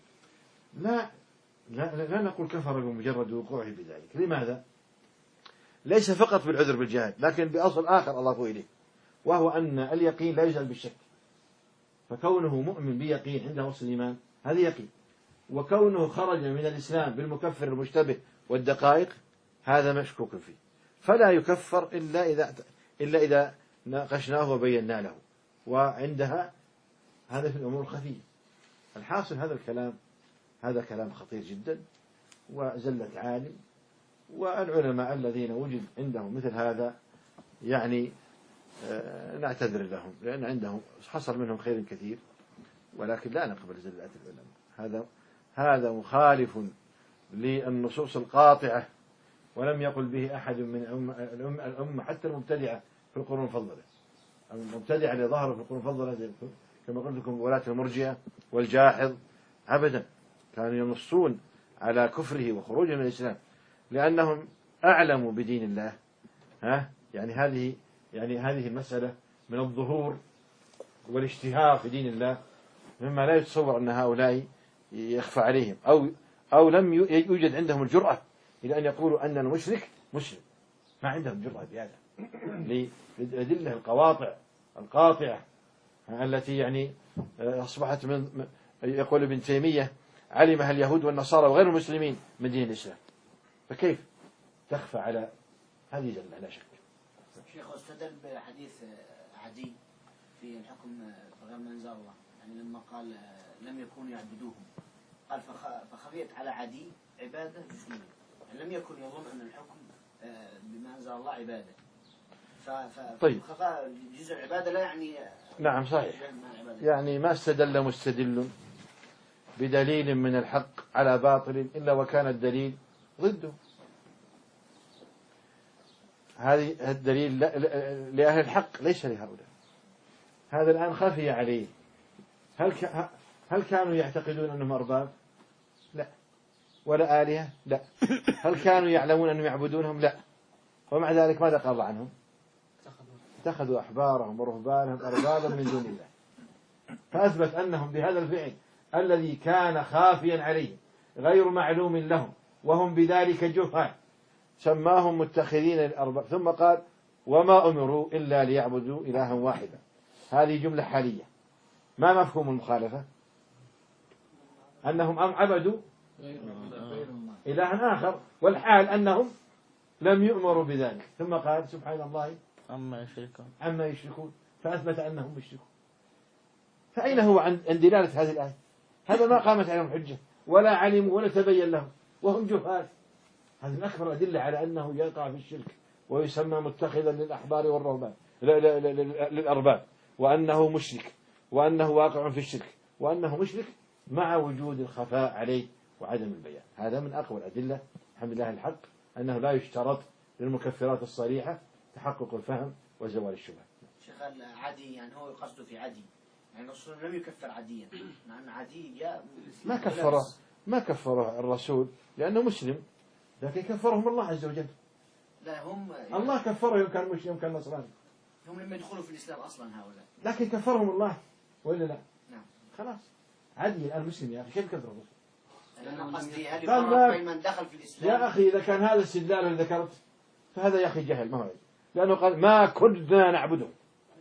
لا نقول كفر بمجرد وقوعه بذلك. لماذا؟ ليس فقط بالعذر بالجهل، لكن بأصل آخر أضافوا إليه، وهو أن اليقين لا يزال بالشك. فكونه مؤمن بيقين عنده وصل الإيمان هذا يقين، وكونه خرج من الإسلام بالمكفر المشتبه والدقائق هذا مشكوك فيه، فلا يكفر إلا إذا ناقشناه وبينا له، وعندها هذا في الأمور الخفية. الحاصل هذا الكلام هذا كلام خطير جدا وزلة عالم، والعلماء الذين وجد عندهم مثل هذا يعني نعتذر لهم، لأن عندهم حصل منهم خير كثير، ولكن لا نقبل زلات العلماء. هذا مخالف للنصوص القاطعة، ولم يقل به أحد من الأمة حتى المبتدعة في القرون المفضلة. المبتدعة اللي ظهروا في القرون المفضلة كما قلت لكم ولاة المرجئة والجاحظ أبدا كانوا ينصون على كفره وخروجه من الإسلام، لأنهم أعلموا بدين الله. يعني هذه المسألة من الظهور والاشتهار في دين الله مما لا يتصور أن هؤلاء يخفى عليهم أو لم يوجد عندهم الجرأة إلى أن يقولوا أن المشرك مسلم. ما عندهم جرأة بهذا للأدلة القاطعة التي يعني أصبحت من يقول ابن تيمية علمها اليهود والنصارى وغير المسلمين من دين الإسلام، فكيف تخفى على هذه زلة؟ لا شك. شيخ استدل بحديث عدي في الحكم بغير ما أنزل الله، يعني لما قال لم يكونوا يعبدوهم، قال فخفيت على عدي عبادة جزئية، يعني لم يكن يظن أن الحكم بما أنزل الله عبادة. طيب. فخفاء جزء العبادة لا يعني نعم صحيح، يعني ما استدل مستدل بدليل من الحق على باطل إلا وكان الدليل ضده. هذه الدليل لأهل الحق ليس لهؤلاء. هذا الآن خفي عليه. هل كانوا يعتقدون أنهم أرباب؟ لا. ولا آلهة؟ لا. هل كانوا يعلمون أنهم يعبدونهم؟ لا. ومع ذلك ماذا قال عنهم؟ اتخذوا أحبارهم ورهبانهم أربابا من دون الله. فأثبت أنهم بهذا الفعل الذي كان خافيا عليهم غير معلوم لهم وهم بذلك جهال سماهم متخذين الأرباب، ثم قال وما أمروا إلا ليعبدوا إلها واحدا. هذه جملة حالية. ما مفهوم المخالفة؟ أنهم عبدوا إلها آخر، والحال أنهم لم يؤمروا بذلك، ثم قال سبحان الله عما يشركون، فأثبت أنهم مشركون. فأين هو عن دلالة هذه الآية؟ هذا ما قامت عليهم حجة ولا علموا ولا تبين لهم وهم جهال. هذه من أكبر الأدلة على أنه يقع في الشرك ويسمى متخذا للأحبار والرهبان للأرباب، وأنه مشرك، وأنه واقع في الشرك، وأنه مشرك مع وجود الخفاء عليه وعدم البيان. هذا من أقوى الأدلة الحمد لله الحق أنه لا يشترط للمكفرات الصريحة تحقق الفهم وزوال الشبهة. شيخ عدي يعني هو قصده في عدي، يعني الرسول لم يكفر عديا، مع أن عدي جاء ما كفره الرسول لأنه مسلم، لكن كفرهم الله عز وجل. لا هم يعني الله كفره يوم كان مسلم يوم كان نصراني، هم لم يدخلوا في الإسلام أصلا هؤلاء، لكن كفرهم الله ولا لا؟ نعم. خلاص عدي الآن مسلم يا أخي، كيف كفر الرسول؟ أنا قصدي هل قال يفرق بين من دخل في الإسلام؟ يا أخي إذا كان هذا الاستدلال اللي ذكرت فهذا يا أخي جهل، ما هو علم. لأنه قال ما كنا نعبدهم،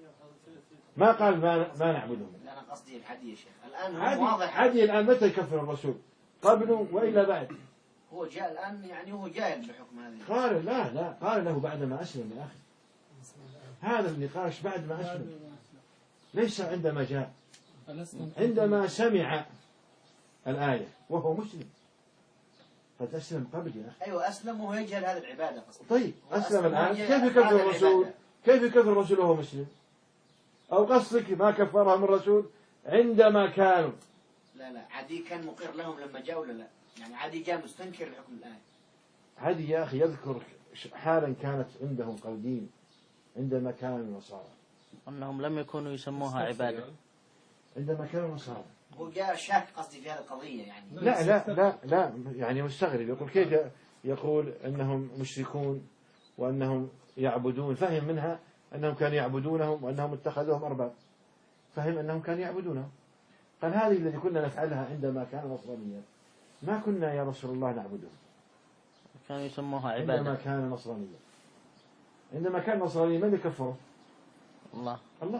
ما قال ما نعبدهم. لا أنا قصدي العدي يا شيخ، الآن هو واضح. عدي الآن متى يكفر الرسول؟ قبله وإلا بعد؟ هو جاء الآن يعني هو جاهل بحكم هذه. قال لا قال له بعد ما أسلم يا أخي، هذا النقاش بعد ما أسلم، ليس عندما جاء، عندما سمع الآية وهو مسلم. قد أسلم قبل يا أخي. أيوة أسلم وهو يجهل هذه العبادة قصدي. طيب أسلم الآن كيف يكفر الرسول؟ كيف يكفر الرسول وهو مسلم؟ أو قصدك ما كفرهم الرسول عندما كانوا؟ لا عدي كان مقر لهم لما جاءوا ولا لا؟ يعني عدي جاء مستنكر لحكم الآية. عدي يا أخي يذكر حالا كانت عندهم قديم عندما كانوا النصارى، أنهم لم يكونوا يسموها عبادة. عندما كانوا النصارى هو جاء شاك قصدي في هذه القضية يعني. لا يعني مستغرب، يقول كيف يقول أنهم مشركون وأنهم يعبدون، فهم منها أنهم كانوا يعبدونهم وأنهم اتخذوهم أرباب، فهم أنهم كانوا يعبدونهم. قال هذه الذي كنا نفعلها عندما كان نصرانيا ما كنا يا رسول الله نعبدهم، كانوا يسموها عبادة. عندما كان نصرانيا من يكفره؟ الله.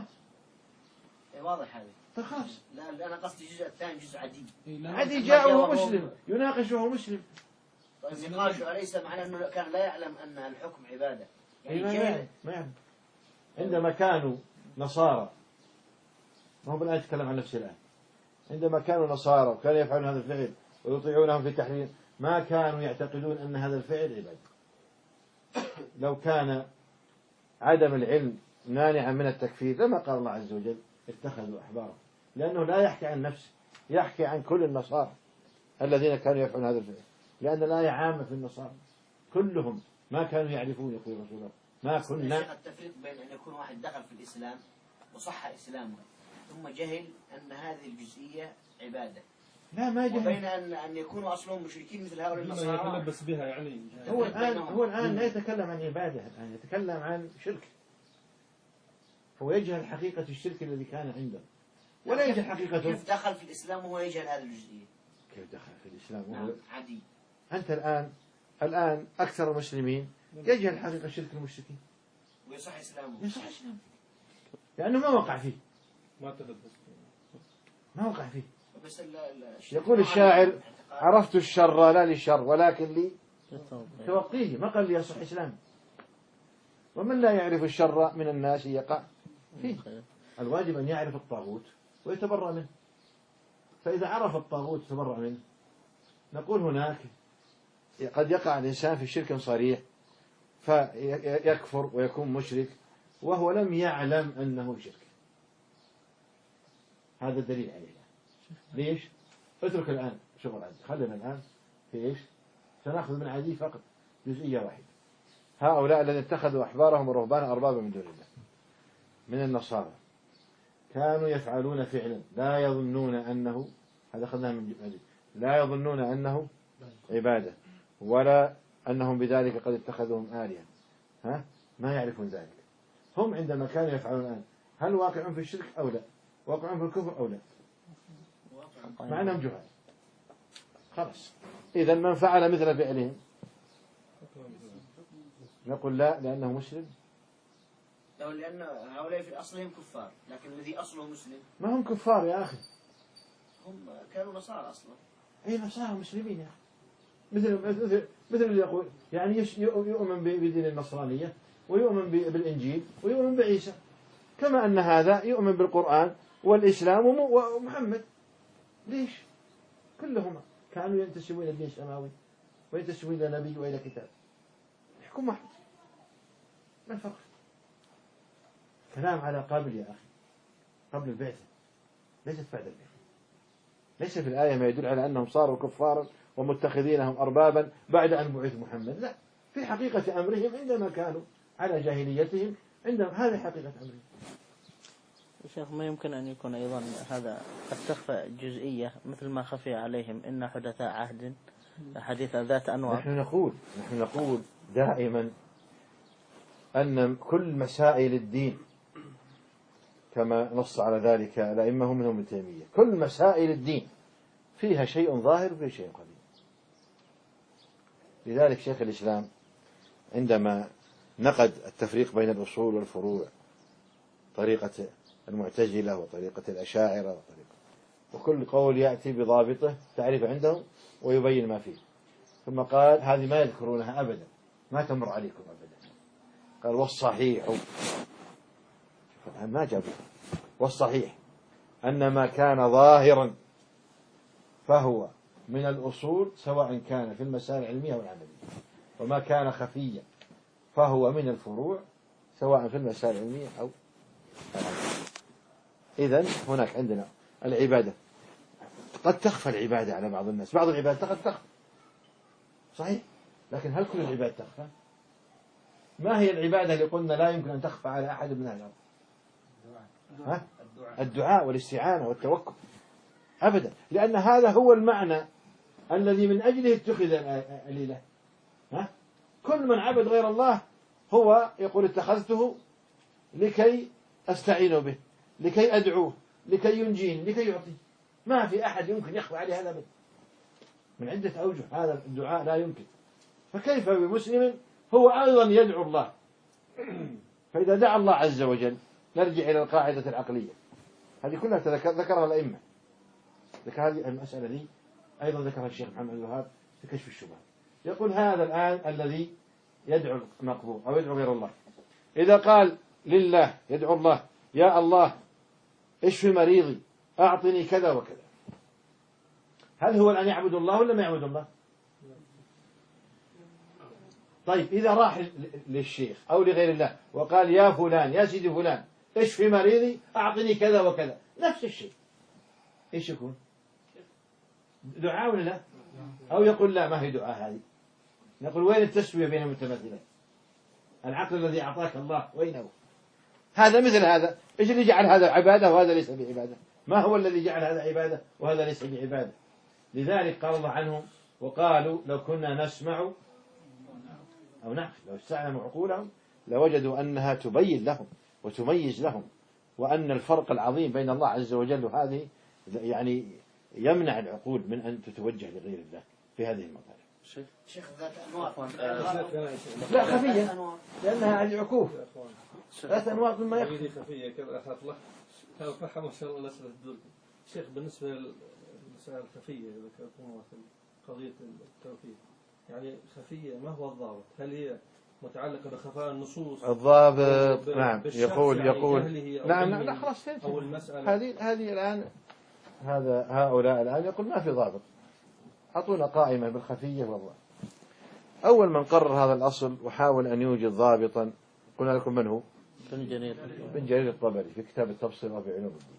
واضح هذه. فخلاص. لا أنا قصدي الجزء الثاني جزء عدي. عدي جاء وهو مسلم يناقش وهو مسلم. النقاش أليس معناه أنه كان لا يعلم أن الحكم عبادة؟ يعني ما يعلم. عندما كانوا نصارى، ما هو بالآن يتكلم عن نفسه الآن، عندما كانوا نصارى وكانوا يفعلون هذا الفعل ويطيعونهم في تحريم، ما كانوا يعتقدون أن هذا الفعل عبادة. لو كان عدم العلم مانعا من التكفير لما قال الله عز وجل اتخذوا أحبارهم، لأنه لا يحكي عن نفسه، يحكي عن كل النصارى الذين كانوا يفعلون هذا الفعل، لأن الآية عامة في النصارى كلهم ما كانوا يعرفون، يقول رسول الله ما كنا. التفريق بين أن يكون واحد دخل في الإسلام وصح إسلامه ثم جهل أن هذه الجزئية عبادة، لا ما جهل، وبين أن يكونوا أصلهم مشركين مثل هؤلاء النصارى يتلبس بها يعني. هو الآن لا يتكلم عن عبادة، الآن يتكلم عن شرك. هو يجهل حقيقة الشرك الذي كان عنده ولا يجهل حقيقته. كيف دخل في الإسلام وهو يجهل هذه الجزئية؟ كيف دخل في الإسلام وهو عدي؟ أنت الآن أكثر المسلمين يجهل حقيقة شرك المشركين ويصح إسلامه، لأنه ما وقع فيه، بس يقول الشاعر عرفت الشر لا للشر ولكن لي توقيه، ما قال لي يصح إسلام. ومن لا يعرف الشر من الناس يقع فيه. الواجب أن يعرف الطاغوت ويتبرأ منه، فإذا عرف الطاغوت وتبرأ منه نقول هناك قد يقع الإنسان في شرك صريح فيكفر ويكون مشرك وهو لم يعلم أنه شرك. هذا الدليل عليه. ليش؟ اترك الآن شغل عدي، خلينا الآن في إيش؟ سنأخذ من عدي فقط جزئية واحدة. هؤلاء الذين اتخذوا أحبارهم ورهبانا أربابا من دون الله من النصارى كانوا يفعلون فعلا لا يظنون أنه، هذا أخذناه من عدي، لا يظنون أنه عبادة ولا أنهم بذلك قد اتخذوهم آلهة، ما يعرفون ذلك. هم عندما كانوا يفعلون الآن هل واقعون في الشرك أو لا؟ واقعون في الكفر أو لا؟ مع أنهم جهال. خلاص إذا من فعل مثل فعلهم نقول لا لأنه مسلم. لأن هؤلاء في أصلهم كفار، لكن الذي أصله مسلم. ما هم كفار يا أخي، هم كانوا نصارى أصلا. أي نصارى مسلمين يا أخي، مثل اللي يقول يعني يؤمن بدين النصرانية ويؤمن بالإنجيل ويؤمن بعيسى، كما أن هذا يؤمن بالقرآن والإسلام ومحمد. ليش؟ كلهم كانوا ينتسبون إلى الدين السماوي وينتسبون إلى نبي وإلى كتاب، يحكم واحد، ما الفرق؟ كلام على قبل يا أخي، قبل البعثة، ليست بعد البعثة. ليس في الآية ما يدل على أنهم صاروا كفارا ومتخذينهم أربابا بعد أن بعث محمد، لا، في حقيقة أمرهم عندما كانوا على جاهليتهم، عندما هذه حقيقة أمرهم. شيخ، ما يمكن أن يكون أيضا هذا قد تخفى جزئية مثل ما خفي عليهم إن حدثاء عهد حديث ذات أنواع. نحن نقول دائما أن كل مسائل الدين كما نص على ذلك الأئمة منهم ابن تيمية، كل مسائل الدين فيها شيء ظاهر وفيه شيء قديم. لذلك شيخ الإسلام عندما نقد التفريق بين الأصول والفروع، طريقة المعتزلة وطريقة الأشاعرة وكل قول يأتي بضابطه تعرف عندهم ويبين ما فيه، ثم قال هذه ما يذكرونها أبدا، ما تمر عليكم أبدا. قال والصحيح، ما جاب، والصحيح أن ما كان ظاهرا فهو من الأصول سواء كان في المسائل العلمية والعملية، وما كان خفيا فهو من الفروع سواء في المسائل العلمية أو العملية. إذن هناك عندنا العبادة، قد تخفى العبادة على بعض الناس، بعض العبادة قد تخفى صحيح، لكن هل كل العبادة تخفى؟ ما هي العبادة اللي قلنا لا يمكن أن تخفى على أحد من الأرض؟ الدعاء والاستعانة والتوكل، أبدا، لأن هذا هو المعنى الذي من أجله اتخذ الإله. كل من عبد غير الله هو يقول اتخذته لكي أستعين به، لكي أدعوه، لكي ينجيني، لكي يعطي. ما في أحد يمكن يخفى عليه هذا من عدة أوجه، هذا الدعاء لا يمكن. فكيف بمسلم هو أيضا يدعو الله؟ فإذا دعا الله عز وجل نرجع إلى القاعدة العقلية هذه كلها ذكرها الأئمة. ذكر هذه المسألة دي أيضا ذكرها الشيخ محمد الوهاب في كشف الشبهات. يقول هذا الآن الذي يدعو المقبور أو يدعو غير الله، إذا قال لله يدعو الله يا الله اشفي مريضي أعطني كذا وكذا، هل هو الآن يعبد الله ولا ما يعبد الله؟ طيب إذا راح للشيخ أو لغير الله وقال يا فلان يا سيدي فلان اشفي مريضي أعطني كذا وكذا، نفس الشيء، إيش يكون؟ دعاء ولا لا؟ أو يقول لا ما هي دعاء هذه، نقول وين التسوية بين المتمثلين؟ العقل الذي أعطاك الله وين هو؟ هذا مثل هذا، إيش اللي جعل هذا عبادة وهذا ليس بعبادة؟ ما هو الذي جعل هذا عبادة وهذا ليس بعبادة؟ لذلك قال الله عنهم وقالوا لو كنا نسمع أو نعقل لو استعلموا عقولهم لوجدوا أنها تبين لهم وتميز لهم، وأن الفرق العظيم بين الله عز وجل وهذه يعني يمنع العقول من أن تتوجه لغير الله في هذه المطالب. شيخ ذات أنواع لا خفية لأنها هذه عكوف، ذات أنواع مما يخفي خفية كذا أخاف له هل فهم ما شاء الله الأسئلة الدول. شيخ بالنسبة للمسائل الخفية ذكرتموها في قضية التوحيد، يعني خفية ما هو الضابط؟ هل هي متعلقة بخفاء النصوص؟ الضابط نعم يقول نعم لا خلاص أو المسألة هذه الآن هؤلاء الآن يقول ما في ضابط، أعطونا قائمة بالخفية والله. أول من قرر هذا الأصل وحاول أن يوجد ضابطا قلنا لكم من هو؟ بن جرير الطبري في كتاب التبصرة في علوم الدين،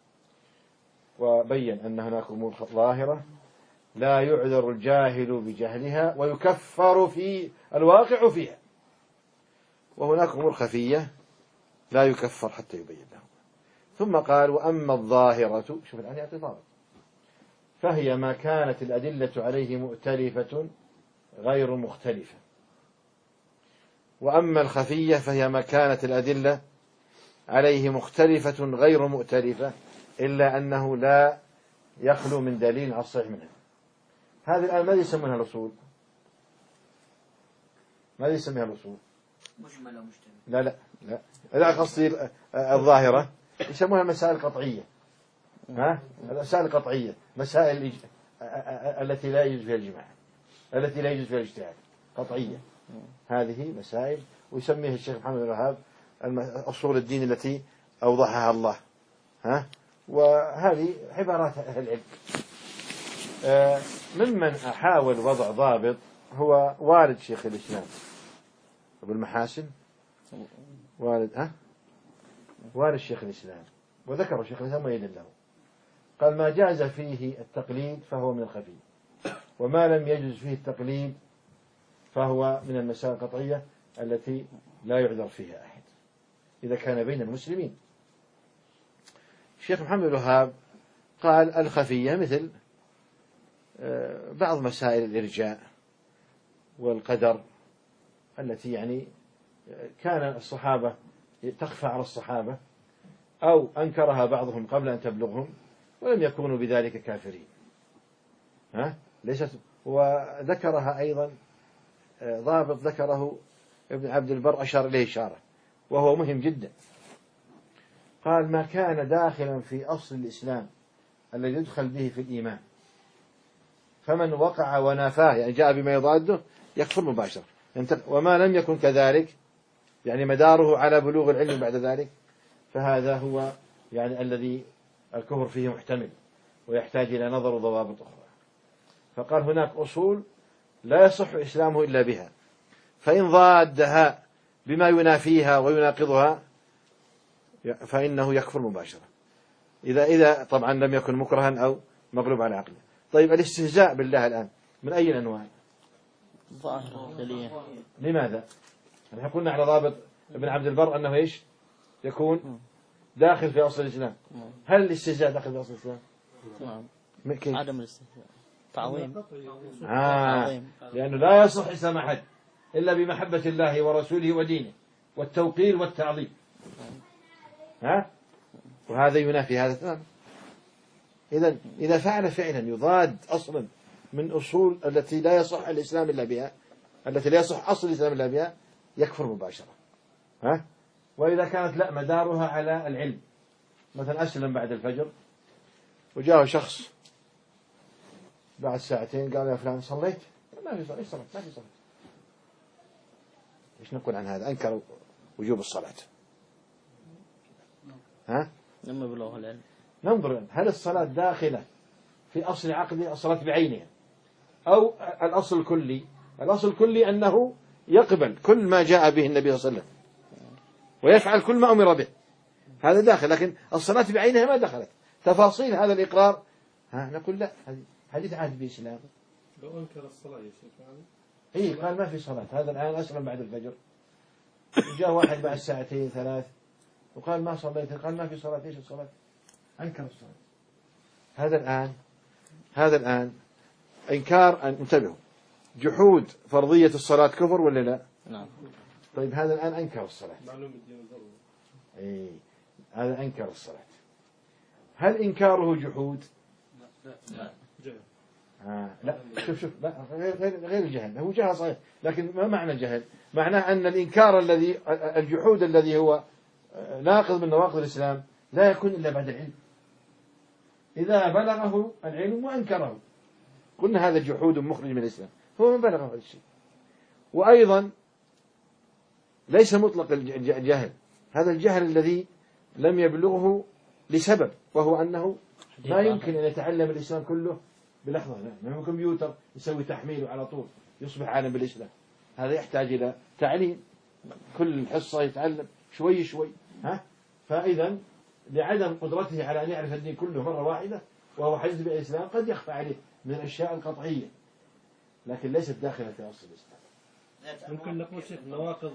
وبين أن هناك أمور ظاهرة لا يعذر الجاهل بجهلها ويكفر في الواقع فيها، وهناك أمور خفية لا يكفر حتى يبين له. ثم قال وأما الظاهرة، شوف الآن يعطي ضابط، فهي ما كانت الأدلة عليه مؤتلفة غير مختلفة، وأما الخفية فهي ما كانت الأدلة عليه مختلفة غير مؤتلفة إلا أنه لا يخلو من دليل على الصحيح منها. هذه الآن ماذا يسمونها الأصول؟ ماذا يسمونها الأصول؟ مجملة ومجتمع. لا قصدي الظاهرة يسمونها مسائل قطعية. المسائل القطعية مسائل التي لا يجوز فيها الجماع، التي لا يجوز فيها الاجتهاد، قطعية. هذه مسائل ويسميها الشيخ محمد الوهاب أصول الدين التي أوضحها الله. وهذه عبارات أهل العلم. ممن أحاول وضع ضابط هو والد شيخ الإسلام أبو المحاسن، والد شيخ الإسلام، وذكر شيخ الإسلام ما يدل له، قال ما جاز فيه التقليد فهو من الخفي، وما لم يجز فيه التقليد فهو من المسائل القطعية التي لا يعذر فيها أحد إذا كان بين المسلمين. الشيخ محمد الوهاب قال الخفية مثل بعض مسائل الإرجاء والقدر التي يعني كان الصحابة تخفى على الصحابة أو أنكرها بعضهم قبل أن تبلغهم ولم يكونوا بذلك كافرين. ليست. وذكرها أيضا ضابط ذكره ابن عبد البر أشار إليه إشارة وهو مهم جدا، قال ما كان داخلا في أصل الإسلام الذي يدخل به في الإيمان فمن وقع ونافاه يعني جاء بما يضاده يكفر مباشرة، وما لم يكن كذلك يعني مداره على بلوغ العلم بعد ذلك فهذا هو يعني الذي الكفر فيه محتمل ويحتاج إلى نظر وضوابط أخرى. فقال هناك أصول لا يصح إسلامه إلا بها، فإن ضادها بما ينافيها ويناقضها فإنه يكفر مباشرة إذا طبعا لم يكن مكرها أو مغلوب على عقله. طيب الاستهزاء بالله الآن من أي الأنواع؟ ظاهرة جلية. لماذا؟ نحن قلنا على ضابط ابن عبد البر أنه إيش يكون داخل في أصل الإسلام. هل الاستهزاء داخل في أصل الإسلام؟ نعم. عدم الاستهزاء تعظيم. لأنه لا يصح إسلام أحد إلا بمحبة الله ورسوله ودينه والتوقير والتعظيم. وهذا ينافي هذا تماما. إذا فعل فعلا يضاد أصلا من أصول التي لا يصح الإسلام إلا بها، التي لا يصح أصل الإسلام إلا بها، يكفر مباشرة. وإذا كانت لا مدارها على العلم، مثلا أسلم بعد الفجر وجاءه شخص بعد ساعتين قال يا فلان صليت؟ ما في صلاة. إيش صلاة؟ ما في صلاة. إيش نقول عن هذا؟ أنكر وجوب الصلاة. لما بلوغ العلم ننظر هل الصلاة داخلة في أصل عقده الصلاة بعينها أو الأصل الكلي؟ الأصل الكلي أنه يقبل كل ما جاء به النبي صلى الله عليه وسلم ويفعل كل ما أمر به، هذا داخل. لكن الصلاة بعينها ما دخلت. تفاصيل هذا الإقرار نقول لا، حديث عهد بإسلام. لو أنكر الصلاة يا شيخ يعني قال ما في صلاة. هذا الآن أسلم بعد الفجر وجاء واحد بعد ساعتين ثلاث وقال ما صليت، قال ما في صلاة. إيش الصلاة؟ أنكر الصلاة. هذا الآن إنكار. انتبهوا، جحود فرضية الصلاة كفر ولا لا؟ نعم. طيب هذا الآن أنكر الصلاة. معلوم الدين ضروري. هذا أنكر الصلاة. هل إنكاره جحود؟ لا جهل. لا شوف لا غير الجهل. هو جهل صحيح، لكن ما معنى الجهل؟ معناه أن الإنكار الجحود الذي هو ناقض من نواقض الإسلام لا يكون إلا بعد العلم. إذا بلغه العلم وأنكره قلنا هذا جحود مخرج من الإسلام، هو من بلغه هذا الشيء. وأيضا ليس مطلق الجهل، هذا الجهل الذي لم يبلغه لسبب، وهو أنه ما يمكن أن يتعلم الإسلام كله بلحظة. من كمبيوتر يسوي تحميله على طول يصبح عالم بالإسلام. هذا يحتاج إلى تعليم، كل حصة يتعلم شوي شوي. فإذا لعدم قدرته على أن يعرف الدين كله مرة واحدة وهو حديث بالإسلام قد يخفى عليه من الأشياء القطعية لكن ليست داخلة في أصل الإسلام. ممكن نقول شيخ نواقض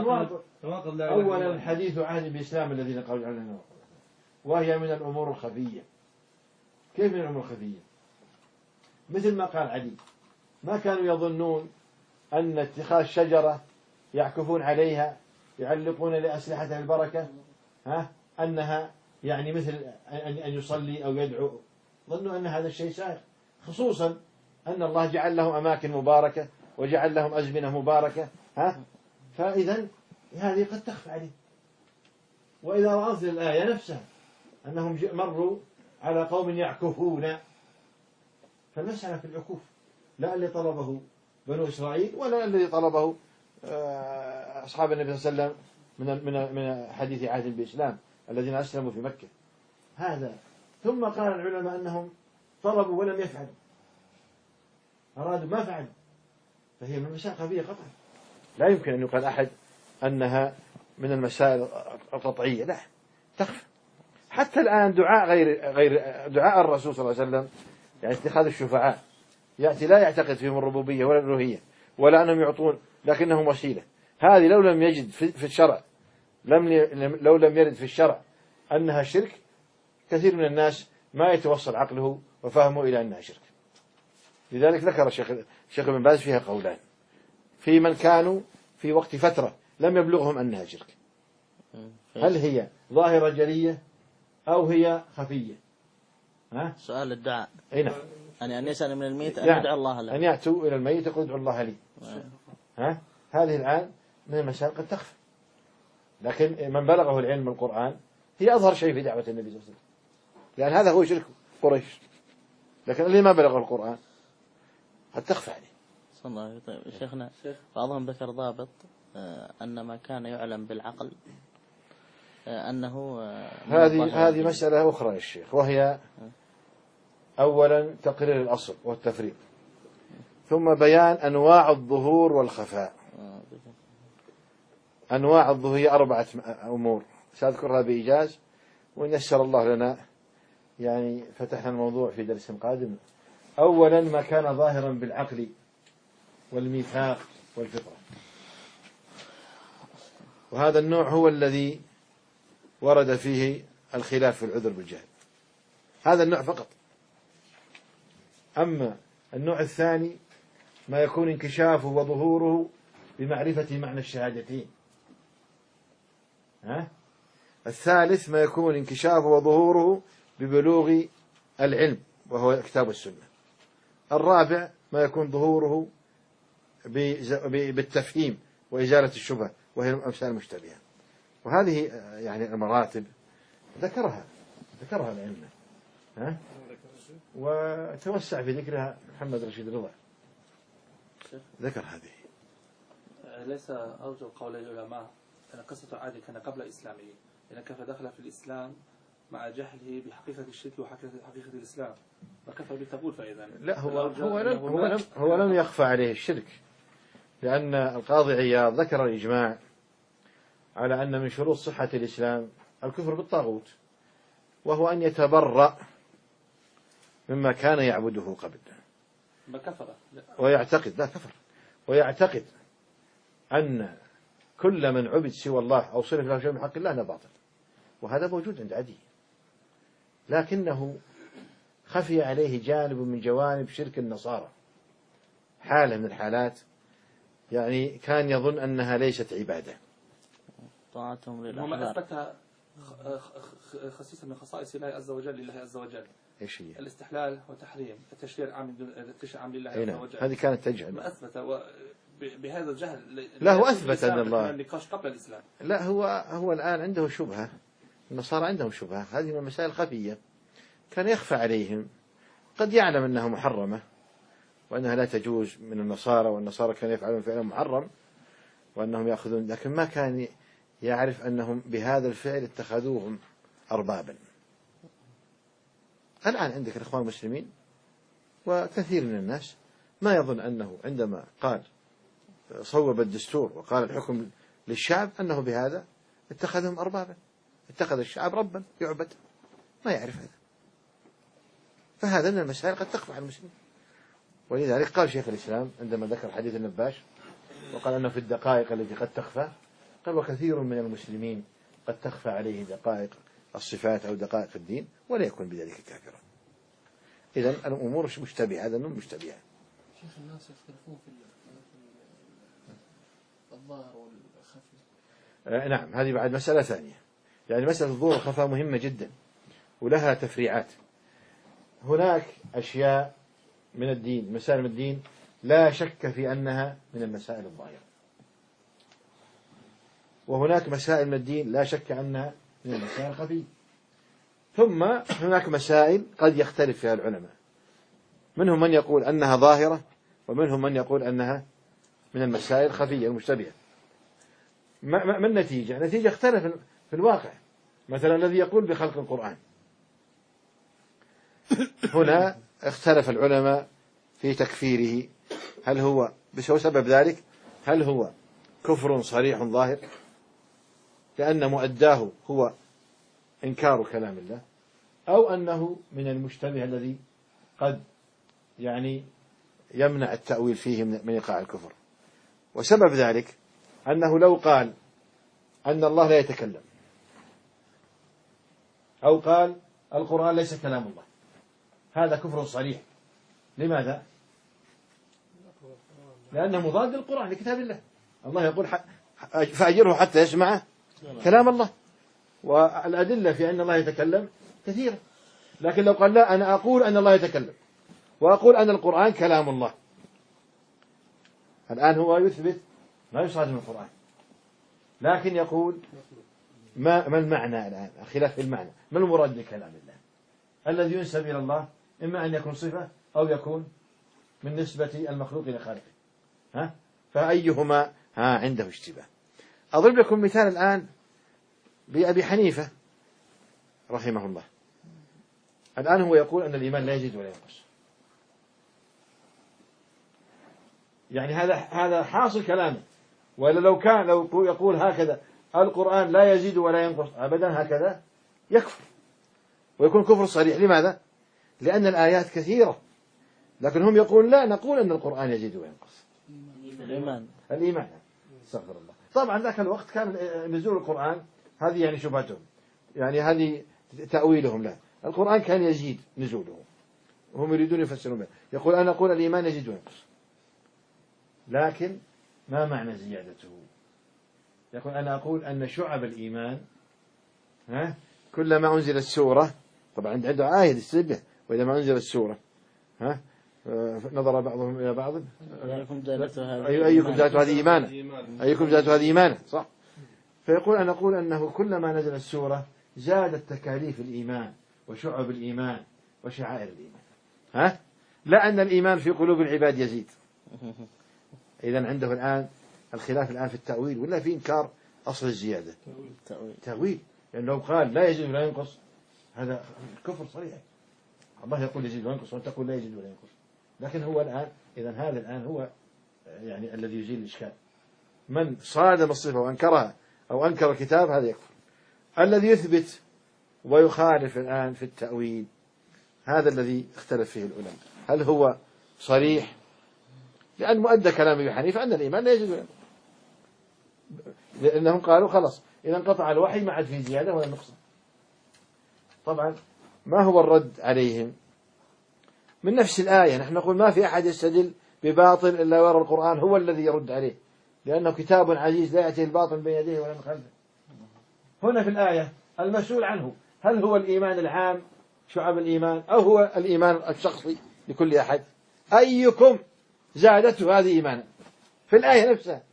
لا. أولا الحديث عهد بالإسلام الذين قالوا عنه نواقض، وهي من الأمور الخفية. كيف من الأمور الخفية؟ مثل ما قال علي، ما كانوا يظنون أن اتخاذ شجرة يعكفون عليها يعلقون لأسلحة البركة أنها يعني مثل أن يصلي أو يدعو، ظنوا أن هذا الشيء سائغ، خصوصا أن الله جعل لهم أماكن مباركة وجعل لهم أزمنة مباركة. فإذا هذه قد تخفى عليه. وإذا رأت الآية نفسها أنهم مروا على قوم يعكفون، فالمسألة في العكوف لا الذي طلبه بنو إسرائيل ولا الذي طلبه أصحاب النبي صلى الله عليه وسلم من حديث عهد بالإسلام الذين أسلموا في مكة. هذا ثم قال العلماء أنهم طلبوا ولم يفعلوا، أرادوا ما فعلوا، فهي من المسائل الخفية قطعا. لا يمكن أن يقال أحد أنها من المسائل القطعية، لا، تخفى. حتى الآن دعاء غير دعاء الرسول صلى الله عليه وسلم، يعني اتخاذ الشفعاء، يأتي لا يعتقد فيهم الربوبية ولا الألوهية ولا أنهم يعطون، لكنهم وسيلة. هذه لو لم يجد في الشرع، لو لم يرد في الشرع أنها شرك، كثير من الناس ما يتوصل عقله وفهمه إلى أنها شرك. لذلك ذكر الشيخ ابن باز فيها قولان في من كانوا في وقت فترة لم يبلغهم أنها شرك، هل هي ظاهرة جلية أو هي خفية؟ ها؟ سؤال الدعاء. أي نعم. أن يسأل من الميت أن نعم. يدعو الله له، أن يأتوا إلى الميت يقول ادعوا الله لي. ها؟ هذه الآن من المسائل قد تخفى، لكن من بلغه العلم من القرآن هي أظهر شيء في دعوة النبي صلى الله عليه وسلم، لأن هذا هو شرك قريش. لكن اللي ما بلغه القرآن قد تخفى عليه. صلى الله عليه وسلم. طيب شيخنا، بعضهم ذكر ضابط أن ما كان يعلم بالعقل أنه هذه مسألة أخرى يا شيخ، وهي أولا تقرير الأصل والتفريق، ثم بيان أنواع الظهور والخفاء. أنواع الظهور هي 4 أمور سأذكرها بإيجاز، وإن يسر الله لنا يعني فتحنا الموضوع في درس قادم. أولا ما كان ظاهرا بالعقل والميثاق والفطرة، وهذا النوع هو الذي ورد فيه الخلاف في العذر بالجهل، هذا النوع فقط. أما النوع الثاني ما يكون انكشافه وظهوره بمعرفة معنى الشهادتين. الثالث ما يكون انكشافه وظهوره ببلوغ العلم وهو الكتاب والسنة. الرابع ما يكون ظهوره بالتفهيم وإزالة الشبهة وهي الأمثال المشتبهة. وهذه يعني المراتب ذكرها العلم، وتوسع في ذكرها محمد رشيد رضا، ذكر هذه. ليس أرجو قول العلماء أن قصة عادي كان قبل إسلامه، لأن كيف دخل في الإسلام مع جهله بحقيقة الشرك وحقيقة الإسلام، وكفى بالتقول. فإذا لا، هو لم يخفى عليه الشرك، لأن القاضي عياض ذكر الإجماع على أن من شروط صحة الإسلام الكفر بالطاغوت، وهو أن يتبرأ مما كان يعبده قبل، ما كفر ويعتقد لا كفر، ويعتقد أن كل من عبد سوى الله أو صرف له شيء من حق الله باطل، وهذا موجود عند عدي، لكنه خفي عليه جانب من جوانب شرك النصارى، حالة من الحالات يعني كان يظن أنها ليست عبادة. طاعتهم للأحبار وما أثبتها خصيصا من خصائص الله عز وجل لله عز وجل. إيش هي؟ الاستحلال والتحريم، التشريع العام لله عز وجل. هذه كانت تجهل. ما أثبت بهذا الجهل. لا، هو أثبت أن الله النقاش قبل الإسلام. لا، هو الآن عنده شبهة، النصارى عندهم شبهة، هذه من المسائل الخفية كان يخفى عليهم. قد يعلم أنها محرمة وأنها لا تجوز من النصارى، والنصارى كانوا يفعلون فعلا محرم وأنهم يأخذون، لكن ما كان يعرف أنهم بهذا الفعل اتخذوهم أربابا. الآن عندك الإخوان المسلمين وكثير من الناس ما يظن أنه عندما قال صوب الدستور وقال الحكم للشعب أنه بهذا اتخذهم أربابا، اتخذ الشعب ربا يعبد، ما يعرف هذا. فهذا من المسائل قد تخفى على المسلمين. ولذلك قال شيخ الإسلام عندما ذكر حديث النباش وقال أنه في الدقائق التي قد تخفى، قال وكثير من المسلمين قد تخفى عليه دقائق الصفات أو دقائق الدين ولا يكون بذلك كافرا. إذن الأمور مشتبهة، هذا من مشتبهة. شيخ الناس يختلفون في الظاهر والخفي. نعم، هذه بعد مسألة ثانية، يعني مسألة الظهور والخفاء مهمة جدا ولها تفريعات. هناك أشياء من الدين، مسائل من الدين لا شك في أنها من المسائل الظاهرة، وهناك مسائل من الدين لا شك أنها من المسائل الخفية، ثم هناك مسائل قد يختلف فيها العلماء، منهم من يقول أنها ظاهرة ومنهم من يقول أنها من المسائل الخفية المشتبهة. ما النتيجة؟ النتيجة اختلف في الواقع. مثلا الذي يقول بخلق القرآن، هنا اختلف العلماء في تكفيره، هل هو بسبب ذلك هل هو كفر صريح ظاهر لأن مؤداه هو إنكار كلام الله، أو أنه من المشتبه الذي قد يعني يمنع التأويل فيه من إيقاع الكفر. وسبب ذلك أنه لو قال أن الله لا يتكلم، أو قال القرآن ليس كلام الله، هذا كفر صريح. لماذا؟ لأنه مضاد للقرآن لكتاب الله. الله يقول فأجره حتى يسمع كلام الله، والأدلة في أن الله يتكلم كثيرة. لكن لو قال لا، أنا أقول أن الله يتكلم وأقول أن القرآن كلام الله، الآن هو يثبت ما يصادم القرآن، لكن يقول ما المعنى الآن؟ خلاف المعنى، ما المراد بكلام الله؟ الذي ينسب إلى الله إما أن يكون صفة أو يكون من نسبة المخلوق إلى خالقه، فأيهما عنده اشتباه. أضرب لكم مثال الآن بأبي حنيفة رحمه الله. الآن هو يقول أن الإيمان لا يزيد ولا ينقص، يعني هذا حاصل كلامه. وإلا لو يقول هكذا القرآن لا يزيد ولا ينقص أبدا هكذا يكفر ويكون كفر صريح. لماذا؟ لأن الآيات كثيرة، لكن هم يقول لا، نقول أن القرآن يزيد وينقص. الإيمان استغفر الله. طبعا ذاك الوقت كان نزول القرآن هذه يعني شبهتهم، يعني هذه تأويلهم له. القرآن كان يزيد نزوله، وهم يريدون يفسرون به. يقول أنا أقول الإيمان يزيد وينقص، لكن ما معنى زيادته؟ يقول أنا أقول أن شعب الإيمان كلما أنزلت سورة، طبعا عنده آية تستدل، وإذا ما أنزلت سورة نظر بعضهم إلى بعض أيكم زادت هذه إيمانا، أيكم زادت هذه إيمانا، صح؟ فيقول أنا أقول أنه كلما نزلت سورة زادت تكاليف الإيمان وشعب الإيمان وشعائر الإيمان، لا أن الإيمان في قلوب العباد يزيد. إذن عنده الآن الخلاف الآن في التأويل ولا في إنكار أصل الزيادة؟ تأويل، لأنه لو قال لا يزيد ولا ينقص هذا كفر صريح. الله يقول يزيد وينقص وأنت تقول لا يزيد ولا ينقص. لكن هو الآن إذن هذا الآن هو يعني الذي يزيل الإشكال. من صادم الصفة وأنكرها أو أنكر الكتاب هذا يكفر. الذي يثبت ويخالف الآن في التأويل هذا الذي اختلف فيه العلماء، هل هو صريح؟ لأن مؤدى كلام أبي حنيفة أن الإيمان لا يزيد ولا ينقص، لأنهم قالوا خلاص إذا انقطع الوحي ما عاد فيه زيادة ولا نقصان. طبعا ما هو الرد عليهم؟ من نفس الآية نحن نقول ما في أحد يستدل بباطل إلا ويرى القرآن هو الذي يرد عليه، لأنه كتاب عزيز لا يأتيه الباطل بين يديه ولا من خلفه. هنا في الآية المسؤول عنه هل هو الإيمان العام شعب الإيمان أو هو الإيمان الشخصي لكل أحد؟ أيكم زادته هذه إيمانا في الآية نفسها.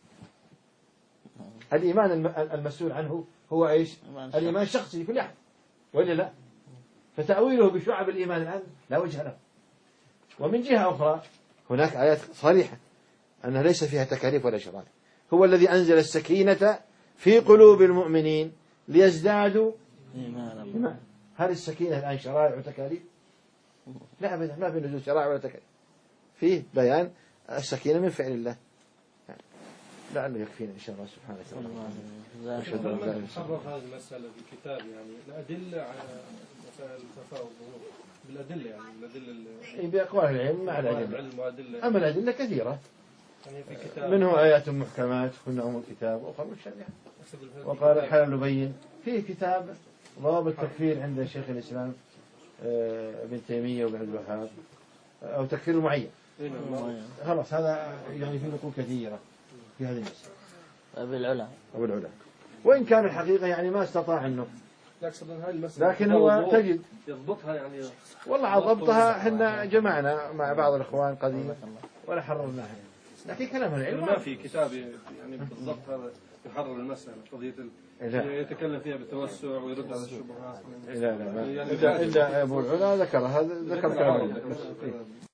الإيمان المسؤول عنه هو إيش؟ الإيمان الشخصي لكل أحد، ولا لا؟ فتأويله بشعب الإيمان الآن لا وجه له. ومن جهة أخرى هناك آيات صريحة أنها ليس فيها تكاليف ولا شرائع. هو الذي أنزل السكينة في قلوب المؤمنين ليزدادوا إيمانا. هل السكينة الآن شرائع وتكاليف؟ لا أبدا، ما في نزول شرائع ولا تكاليف، فيه بيان السكينة من فعل الله. لعله يكفينا إن شاء الله سبحانه وتعالى. أشهد أن لا إله إلا الله. حرر هذه المسألة في الكتاب، يعني الأدلة على مسائل التفاوض بالأدلة، يعني الأدلة بأقوال العلم مع الأدلة. أما الأدلة كثيرة، يعني في كتاب منه آيات محكمات هن أم الكتاب وأخر الشريعة. وقال الحلال بين في كتاب ضوابط التكفير عند شيخ الإسلام ابن تيمية وابن عبد الوهاب، أو تكفير معين. خلاص هذا يعني في نقول كثيرة في هذه المسألة. أبو العلا وإن كان الحقيقة يعني ما استطاع أنه، لكن هو تجد يضبطها يعني. والله ضبطها احنا جمعنا مع بعض الإخوان قديما ولا حررناها، لكن كلام العلم ما في كتاب يعني بالضبط هذا يحرر المسألة قضية يتكلم فيها بالتوسع ويرد على الشبهات. لا إلا أبو العلا ذكر كلام العلم.